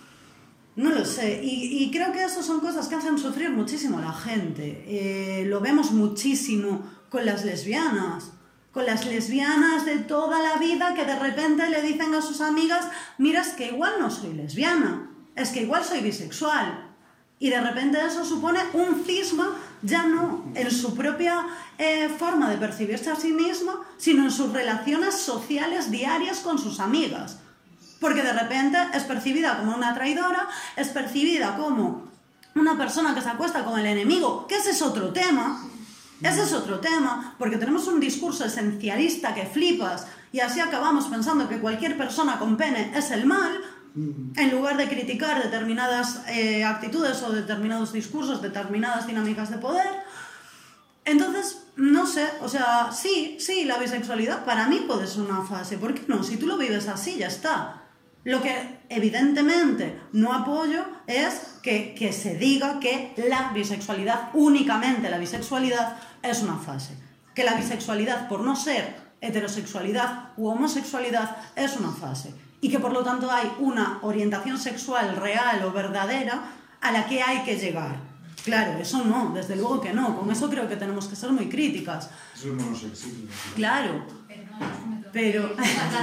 No lo sé, y, y creo que eso son cosas que hacen sufrir muchísimo a la gente. Eh, lo vemos muchísimo con las lesbianas. con las lesbianas de toda la vida que de repente le dicen a sus amigas, mira, es que igual no soy lesbiana, es que igual soy bisexual. Y de repente eso supone un cisma, ya no en su propia eh, forma de percibirse a sí misma, sino en sus relaciones sociales diarias con sus amigas. Porque de repente es percibida como una traidora, es percibida como una persona que se acuesta con el enemigo, que ese es otro tema. Ese es otro tema, porque tenemos un discurso esencialista que flipas y así acabamos pensando que cualquier persona con pene es el mal, en lugar de criticar determinadas eh, actitudes o determinados discursos, determinadas dinámicas de poder. Entonces, no sé, o sea, sí, sí, la bisexualidad para mí puede ser una fase, ¿por qué no? Si tú lo vives así, ya está. Lo que evidentemente no apoyo es que, que se diga que la bisexualidad, únicamente la bisexualidad, es una fase. Que la bisexualidad, por no ser heterosexualidad u homosexualidad, es una fase. Y que por lo tanto hay una orientación sexual real o verdadera a la que hay que llegar. Claro, eso no, desde luego que no. Con eso creo que tenemos que ser muy críticas. Eso es monosexismo. Claro. Pero...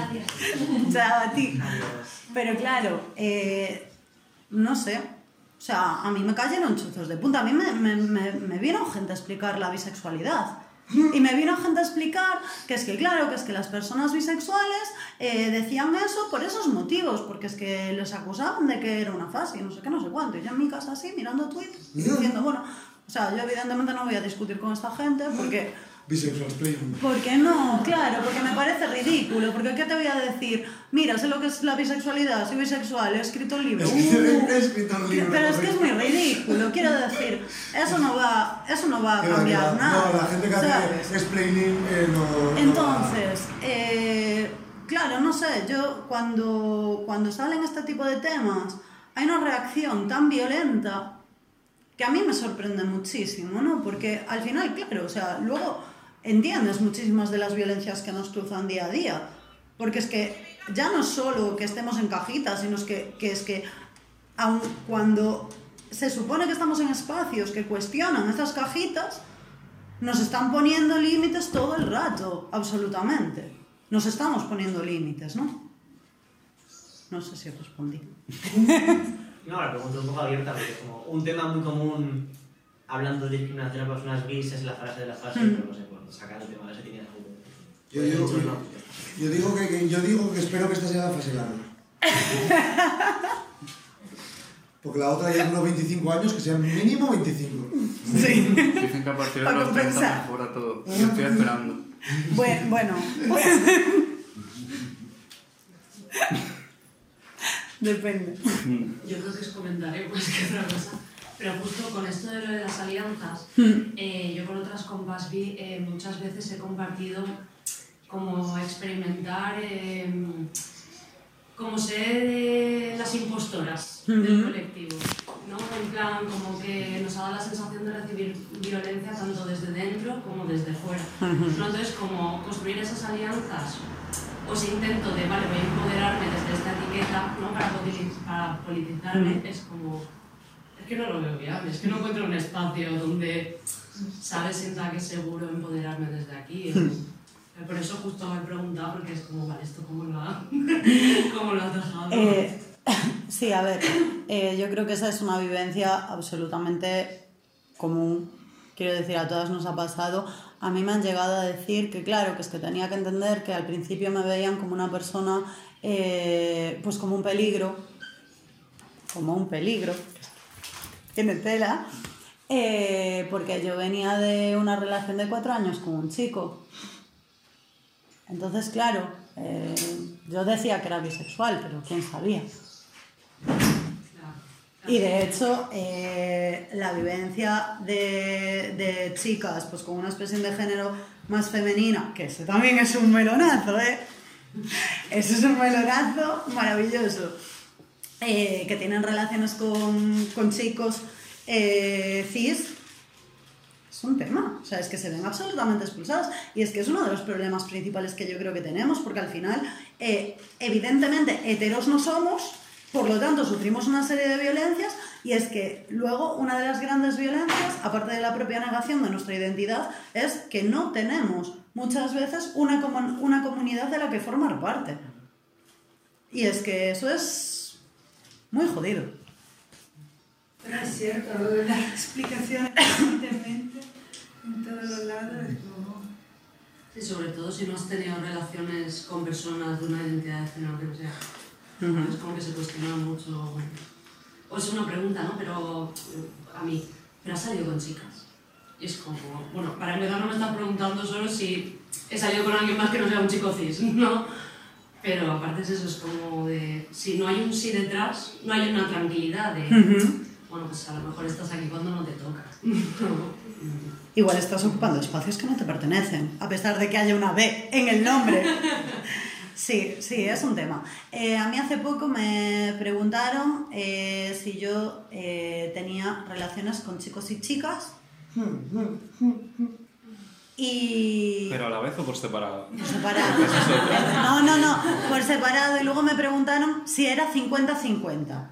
Chao a ti. Pero claro, eh, no sé. O sea, a mí me cayeron chuzos de punta. A mí me, me, me, me vino gente a explicar la bisexualidad. Y me vino gente a explicar que es que, claro, que es que las personas bisexuales eh, decían eso por esos motivos, porque es que les acusaban de que era una fase y no sé qué, no sé cuánto. Y yo en mi casa así, mirando tweets, diciendo, bueno, o sea, yo evidentemente no voy a discutir con esta gente porque... Bisexual playing. ¿Por qué no? Claro, porque me parece ridículo. Porque ¿qué te voy a decir? Mira, sé lo que es la bisexualidad, soy bisexual, he escrito un libro. Uh, he escrito un libro. Pero es que es muy ridículo. Quiero decir, eso no va, eso no va a cambiar nada. No, la gente que hace explaining eh, no... Entonces, eh, claro, no sé, yo cuando, cuando salen este tipo de temas hay una reacción tan violenta que a mí me sorprende muchísimo, ¿no? Porque al final, claro, o sea, luego... entiendes muchísimas de las violencias que nos cruzan día a día, porque es que ya no es solo que estemos en cajitas, sino es que, que es que aun cuando se supone que estamos en espacios que cuestionan estas cajitas, nos están poniendo límites todo el rato, absolutamente. Nos estamos poniendo límites, ¿no? No sé si respondí. No, la pregunta es un poco abierta, porque es como un tema muy común hablando de discriminación a personas bis es la frase de la frase, mm. pero no sé, por sacar el tema de ese tiene algo. Yo digo, que, yo, digo que, que, yo digo que espero que esta sea la fase larga. Porque la otra ya duró veinticinco años, que sean mínimo veinticinco. Sí. Dicen que a partir de los treinta mejora todo. Yo estoy esperando. Bueno, bueno. Depende. Yo creo que os comentaré más que otra cosa. Pero justo con esto de lo de las alianzas, eh, yo con otras compas vi, eh, muchas veces he compartido como experimentar, eh, como ser eh, las impostoras del colectivo, ¿no? En plan, como que nos ha dado la sensación de recibir violencia tanto desde dentro como desde fuera. ¿No? Entonces, como construir esas alianzas, o ese intento de, vale, voy a empoderarme desde esta etiqueta, ¿no? Para, para politizarme, es como... Es que no lo veo viable, es que no encuentro un espacio donde, ¿sabes? Sienta que es seguro empoderarme desde aquí. Por eso justo me he preguntado, porque es como, vale, ¿esto cómo lo ha, cómo lo has dejado? Eh, sí, a ver, eh, yo creo que esa es una vivencia absolutamente común. Quiero decir, a todas nos ha pasado. A mí me han llegado a decir que, claro, que es que tenía que entender que al principio me veían como una persona, eh, pues como un peligro, como un peligro, tiene tela, eh, porque yo venía de una relación de cuatro años con un chico. Entonces, claro, eh, yo decía que era bisexual, pero ¿quién sabía? Y de hecho, eh, la vivencia de, de chicas pues con una expresión de género más femenina, que eso también es un melonazo, ¿eh? Eso es un melonazo maravilloso. Eh, que tienen relaciones con, con chicos eh, cis, es un tema, o sea, es que se ven absolutamente expulsadas y es que es uno de los problemas principales que yo creo que tenemos, porque al final, eh, evidentemente, heteros no somos, por lo tanto sufrimos una serie de violencias y es que luego una de las grandes violencias, aparte de la propia negación de nuestra identidad, es que no tenemos muchas veces una, comun- una comunidad de la que formar parte. Y es que eso es muy jodido. Pero es cierto, lo de las explicaciones constantemente en todos los lados es como... Sí, sobre todo si no has tenido relaciones con personas de una identidad de género que no sea. Ujú. Es como que se cuestiona mucho. O es una pregunta, ¿no? Pero a mí, ¿pero has salido con chicas? Y es como, bueno, para empezar no me estás preguntando solo si he salido con alguien más que no sea un chico cis, ¿no? Pero aparte es eso, es como de, si no hay un sí detrás, no hay una tranquilidad de, Ujú. bueno, pues a lo mejor estás aquí cuando no te toca. Igual estás ocupando espacios que no te pertenecen, a pesar de que haya una B en el nombre. Sí, sí, es un tema. Eh, a mí hace poco me preguntaron eh, si yo eh, tenía relaciones con chicos y chicas. Y... Pero a la vez o por separado. Por separado. No, no, no, por separado. Y luego me preguntaron si era cincuenta cincuenta.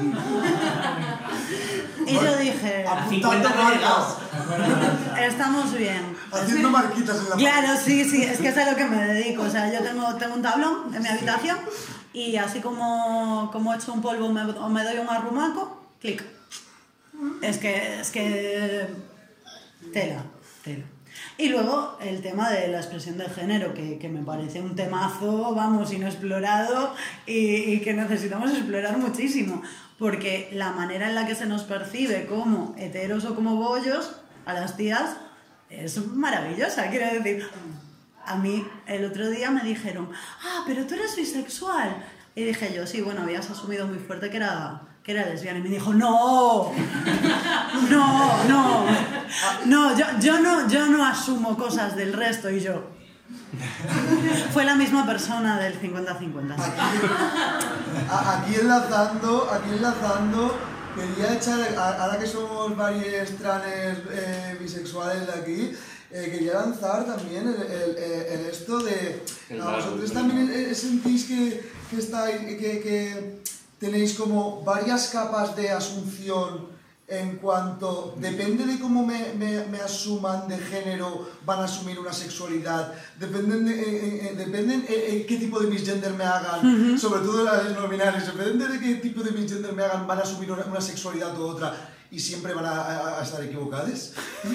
Y yo dije... Apuntando marcas. Estamos bien. Haciendo marquitas en la Claro, sí, sí, es que es a lo que me dedico. O sea, yo tengo, tengo un tablón en mi habitación y así como, como echo un polvo me, o me doy un arrumaco, clic. Es que, es que... Tela, tela. Y luego el tema de la expresión de género, que, que me parece un temazo, vamos, inexplorado y, y que necesitamos explorar muchísimo. Porque la manera en la que se nos percibe como heteros o como bollos a las tías es maravillosa. Quiero decir, a mí el otro día me dijeron, ah, pero tú eres bisexual. Y dije yo, sí, bueno, habías asumido muy fuerte que era... que era lesbiana, y me dijo, no, no, no, no, yo, yo no, yo no asumo cosas del resto, y yo. Fue la misma persona del cincuenta cincuenta. A- Aquí enlazando, aquí enlazando, quería echar, a- ahora que somos varios tranes eh, bisexuales de aquí, eh, quería lanzar también el, el- el esto de... El ¿A dardo, vosotros el también dardo. eh, sentís que, que, estáis, que, que tenéis como varias capas de asunción en cuanto, depende de cómo me, me, me asuman de género, van a asumir una sexualidad, dependen de, eh, eh, dependen eh, eh, qué tipo de misgender me hagan, Ujú. sobre todo las no binarias, depende de qué tipo de misgender me hagan, van a asumir una, una sexualidad u otra y siempre van a, a- a estar equivocadas.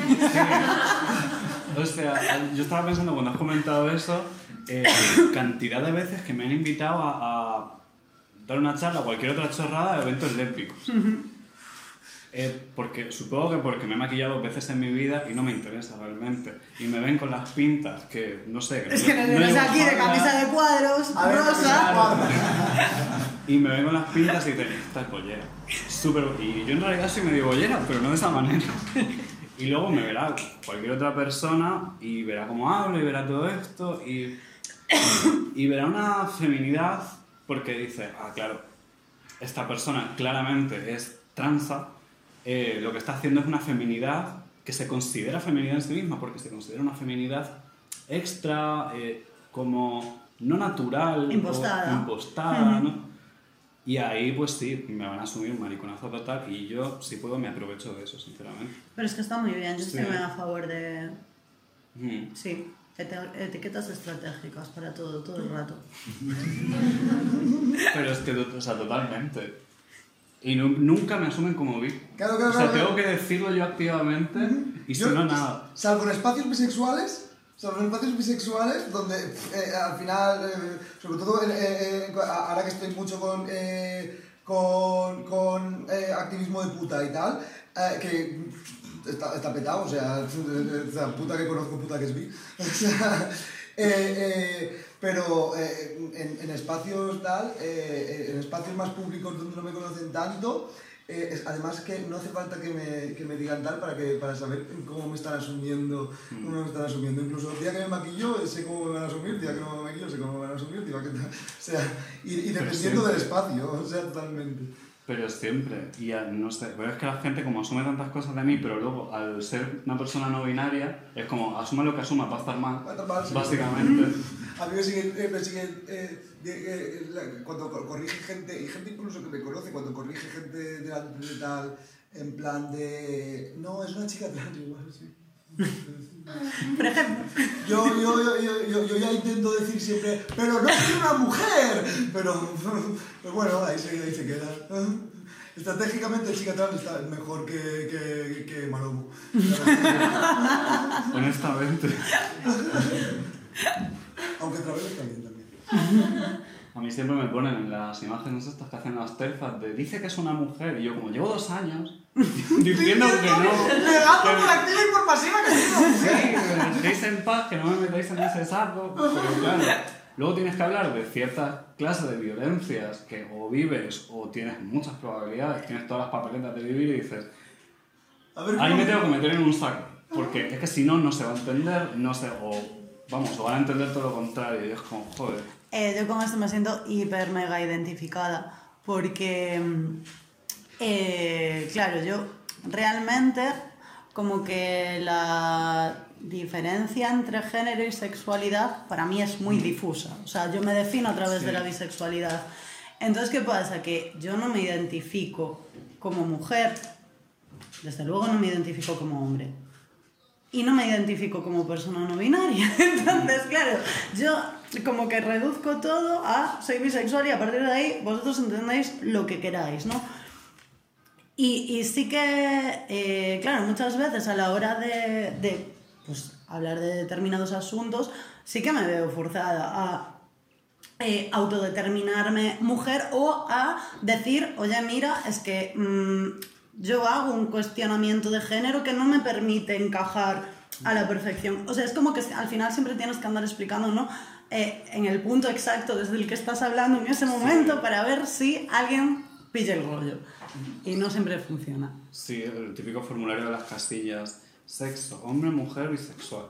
O sea, yo estaba pensando cuando has comentado eso, eh, cantidad de veces que me han invitado a, a dar una charla o cualquier otra chorrada de eventos lésbicos. Eh, porque supongo que porque me he maquillado dos veces en mi vida y no me interesa realmente. Y me ven con las pintas que, no sé... Es que nos no vemos llevo aquí de falda. camisa de cuadros, A ver, rosa. Y me ven con las pintas y dicen, esta es bollera. Súper... Y yo en realidad soy medio bollera, pero no de esa manera. Y luego me verá cualquier otra persona y verá cómo hablo y verá todo esto y, y verá una feminidad porque dice, ah, claro, esta persona claramente es transa, eh, lo que está haciendo es una feminidad que se considera feminidad en sí misma porque se considera una feminidad extra, eh, como no natural, Impostada. o impostada, Ujú. ¿no? Y ahí, pues sí, me van a asumir un mariconazo total y yo, si puedo, me aprovecho de eso, sinceramente. Pero es que está muy bien, yo Sí. estoy muy a favor de... Mm. Sí, ete- etiquetas estratégicas para todo, todo el rato. Pero es que, o sea, totalmente. Y nu- nunca me asumen como bi. Claro, claro, o sea, claro. tengo que decirlo yo activamente y si Yo- no, nada. Salvo en espacios bisexuales, salvo en espacios bisexuales, donde eh, al final, eh, sobre todo eh, eh, ahora que estoy mucho con, eh, con, con eh, activismo de puta y tal, eh, que está, está petado, o sea, o sea, puta que conozco, puta que es bi. O sea, eh, eh, pero eh, en, en espacios tal, eh, en espacios más públicos donde no me conocen tanto, eh, es- además que no hace falta que me, que me digan tal para, que, para saber cómo me están asumiendo, cómo me están asumiendo. Incluso el día que me maquillo sé cómo me van a asumir, el día que no me maquillo sé cómo me van a asumir, tío, que tal. O sea, y, y Pero dependiendo siempre. del espacio, o sea, totalmente. Pero siempre. Y ya, no sé, pero es que la gente como asume tantas cosas de mí, pero luego al ser una persona no binaria, es como asuma lo que asuma para estar mal, Va a estar mal, sí. básicamente. A mí me siguen, eh, me siguen eh, de- eh, la- cuando co- corrige gente, y gente incluso que me conoce, cuando corrige gente delante de tal, en plan de... No, es una chica trans igual, sí. Por ejemplo. Yo, yo, yo, yo, yo, yo ya intento decir siempre, pero no soy una mujer. Pero, pero bueno, ahí se, ahí se queda. Estratégicamente Chicatrán está mejor que, que, que Malomo. Honestamente. Aunque Travelo está bien también. A mí siempre me ponen en las imágenes estas que hacen las terfas de dice que es una mujer y yo como llevo dos años diciendo que no. Negando por activa y por pasiva que soy una mujer. Sí, que me dejéis en paz, que no me metáis en ese saco. Pero claro, luego tienes que hablar de ciertas clases de violencias que o vives o tienes muchas probabilidades, tienes todas las papeletas de vivir y dices A ver, ahí ¿cómo? me tengo que meter en un saco. Porque es que si no, no se va a entender, no se, o vamos, o van a entender todo lo contrario y es como, joder. Eh, yo con esto me siento hiper mega identificada porque, eh, claro, yo realmente como que la diferencia entre género y sexualidad para mí es muy difusa. O sea, yo me defino a través Sí. de la bisexualidad. Entonces, ¿qué pasa? Que yo no me identifico como mujer, desde luego no me identifico como hombre. Y no me identifico como persona no binaria. Entonces, claro, yo como que reduzco todo a soy bisexual y a partir de ahí vosotros entendéis lo que queráis, ¿no? Y, y sí que, eh, claro, muchas veces a la hora de, de pues, hablar de determinados asuntos, sí que me veo forzada a eh, autodeterminarme mujer o a decir, oye, mira, es que... Mmm, yo hago un cuestionamiento de género que no me permite encajar a la perfección. O sea, es como que al final siempre tienes que andar explicando, ¿no? Eh, en el punto exacto desde el que estás hablando en ese momento, sí, para ver si alguien pilla el rollo. Y no siempre funciona. Sí, el típico formulario de las casillas. Sexo, hombre, mujer, bisexual.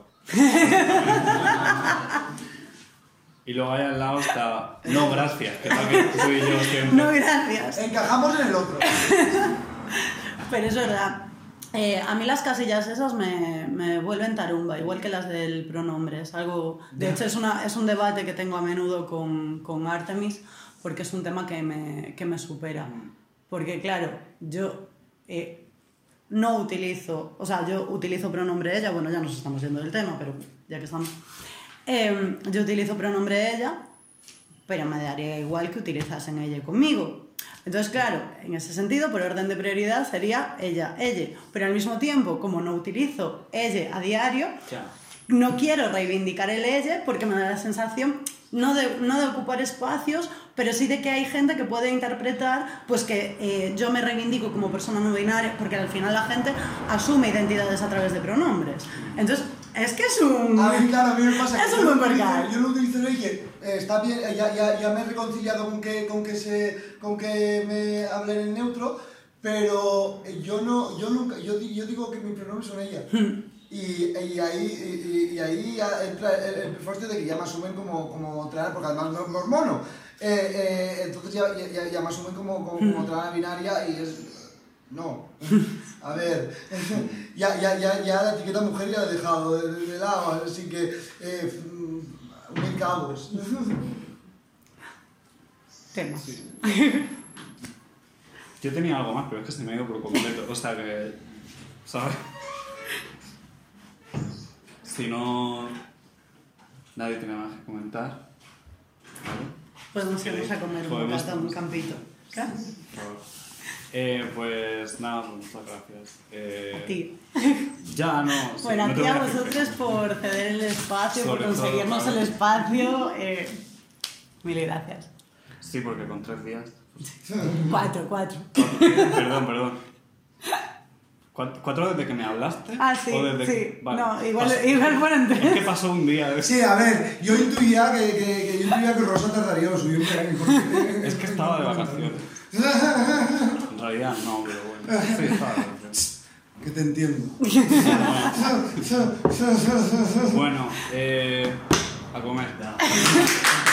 Y luego ahí al lado está... No, gracias, que tal que tú y yo siempre. No, gracias. Encajamos en el otro. Pero es verdad. Eh, a mí las casillas esas me, me vuelven tarumba, igual que las del pronombre. Es algo, de hecho, es, una, es un debate que tengo a menudo con, con Artemis, porque es un tema que me, que me supera. Porque, claro, yo eh, no utilizo, o sea, yo utilizo pronombre ella, bueno, ya nos estamos yendo del tema, pero ya que estamos. Eh, yo utilizo pronombre ella, pero me daría igual que utilizasen ella conmigo. Entonces, claro, en ese sentido, por orden de prioridad sería ella, ella. Pero al mismo tiempo, como no utilizo ella a diario, ya. No quiero reivindicar el ella porque me da la sensación no de, no de ocupar espacios, pero sí de que hay gente que puede interpretar pues que eh, yo me reivindico como persona no binaria, porque al final la gente asume identidades a través de pronombres. Entonces, es que es un... A mí, claro, a mí me pasa es que un yo, buen no mercado. utilizo, yo no utilizo el ella, eh, está bien, ya, ya, ya me he reconciliado con que, con que, se, con que me hablen en neutro, pero yo no, yo nunca, yo, yo digo que mis pronombres son ella. Y, y ahí, y, y ahí entra el, el fuerte de que ya me asumen como, como trans, porque además no, no es mono. Eh, eh, entonces ya, ya, ya me asumen como, como, como trans binaria y es... No. A ver, ya, ya, ya, ya la etiqueta mujer ya la he dejado de, de lado, así que... Eh, unir cabos. Temas. Sí. Yo tenía algo más, pero es que se me ha ido por completo. O sea que... ¿Sabes? Si no... Nadie tiene más que comentar. ¿Vale? Pues nos iremos a comer un bocata, un campito. ¿Qué? Eh, pues nada, pues muchas gracias. Eh, A ti. Ya, no. Sí, Bueno, no a te ti a voy decir vosotros que- por ceder el espacio, Sobre por todo, conseguirnos ¿vale? el espacio. Eh, mil gracias. Sí, porque con tres días... Cuatro, cuatro. Perdón, perdón. ¿Cuatro, ¿Cuatro desde que me hablaste? Ah, sí, ¿O desde sí. que- vale. No, igual, Pasó- igual fueron tres. Es que pasó un día. de- Sí, a ver, yo intuía que, que, que, yo intuía que Rosa tardaría lo suyo. Es que estaba de vacaciones. En realidad no, pero bueno. Sí, estaba de vacaciones. Que te entiendo. Bueno, eh, a comer.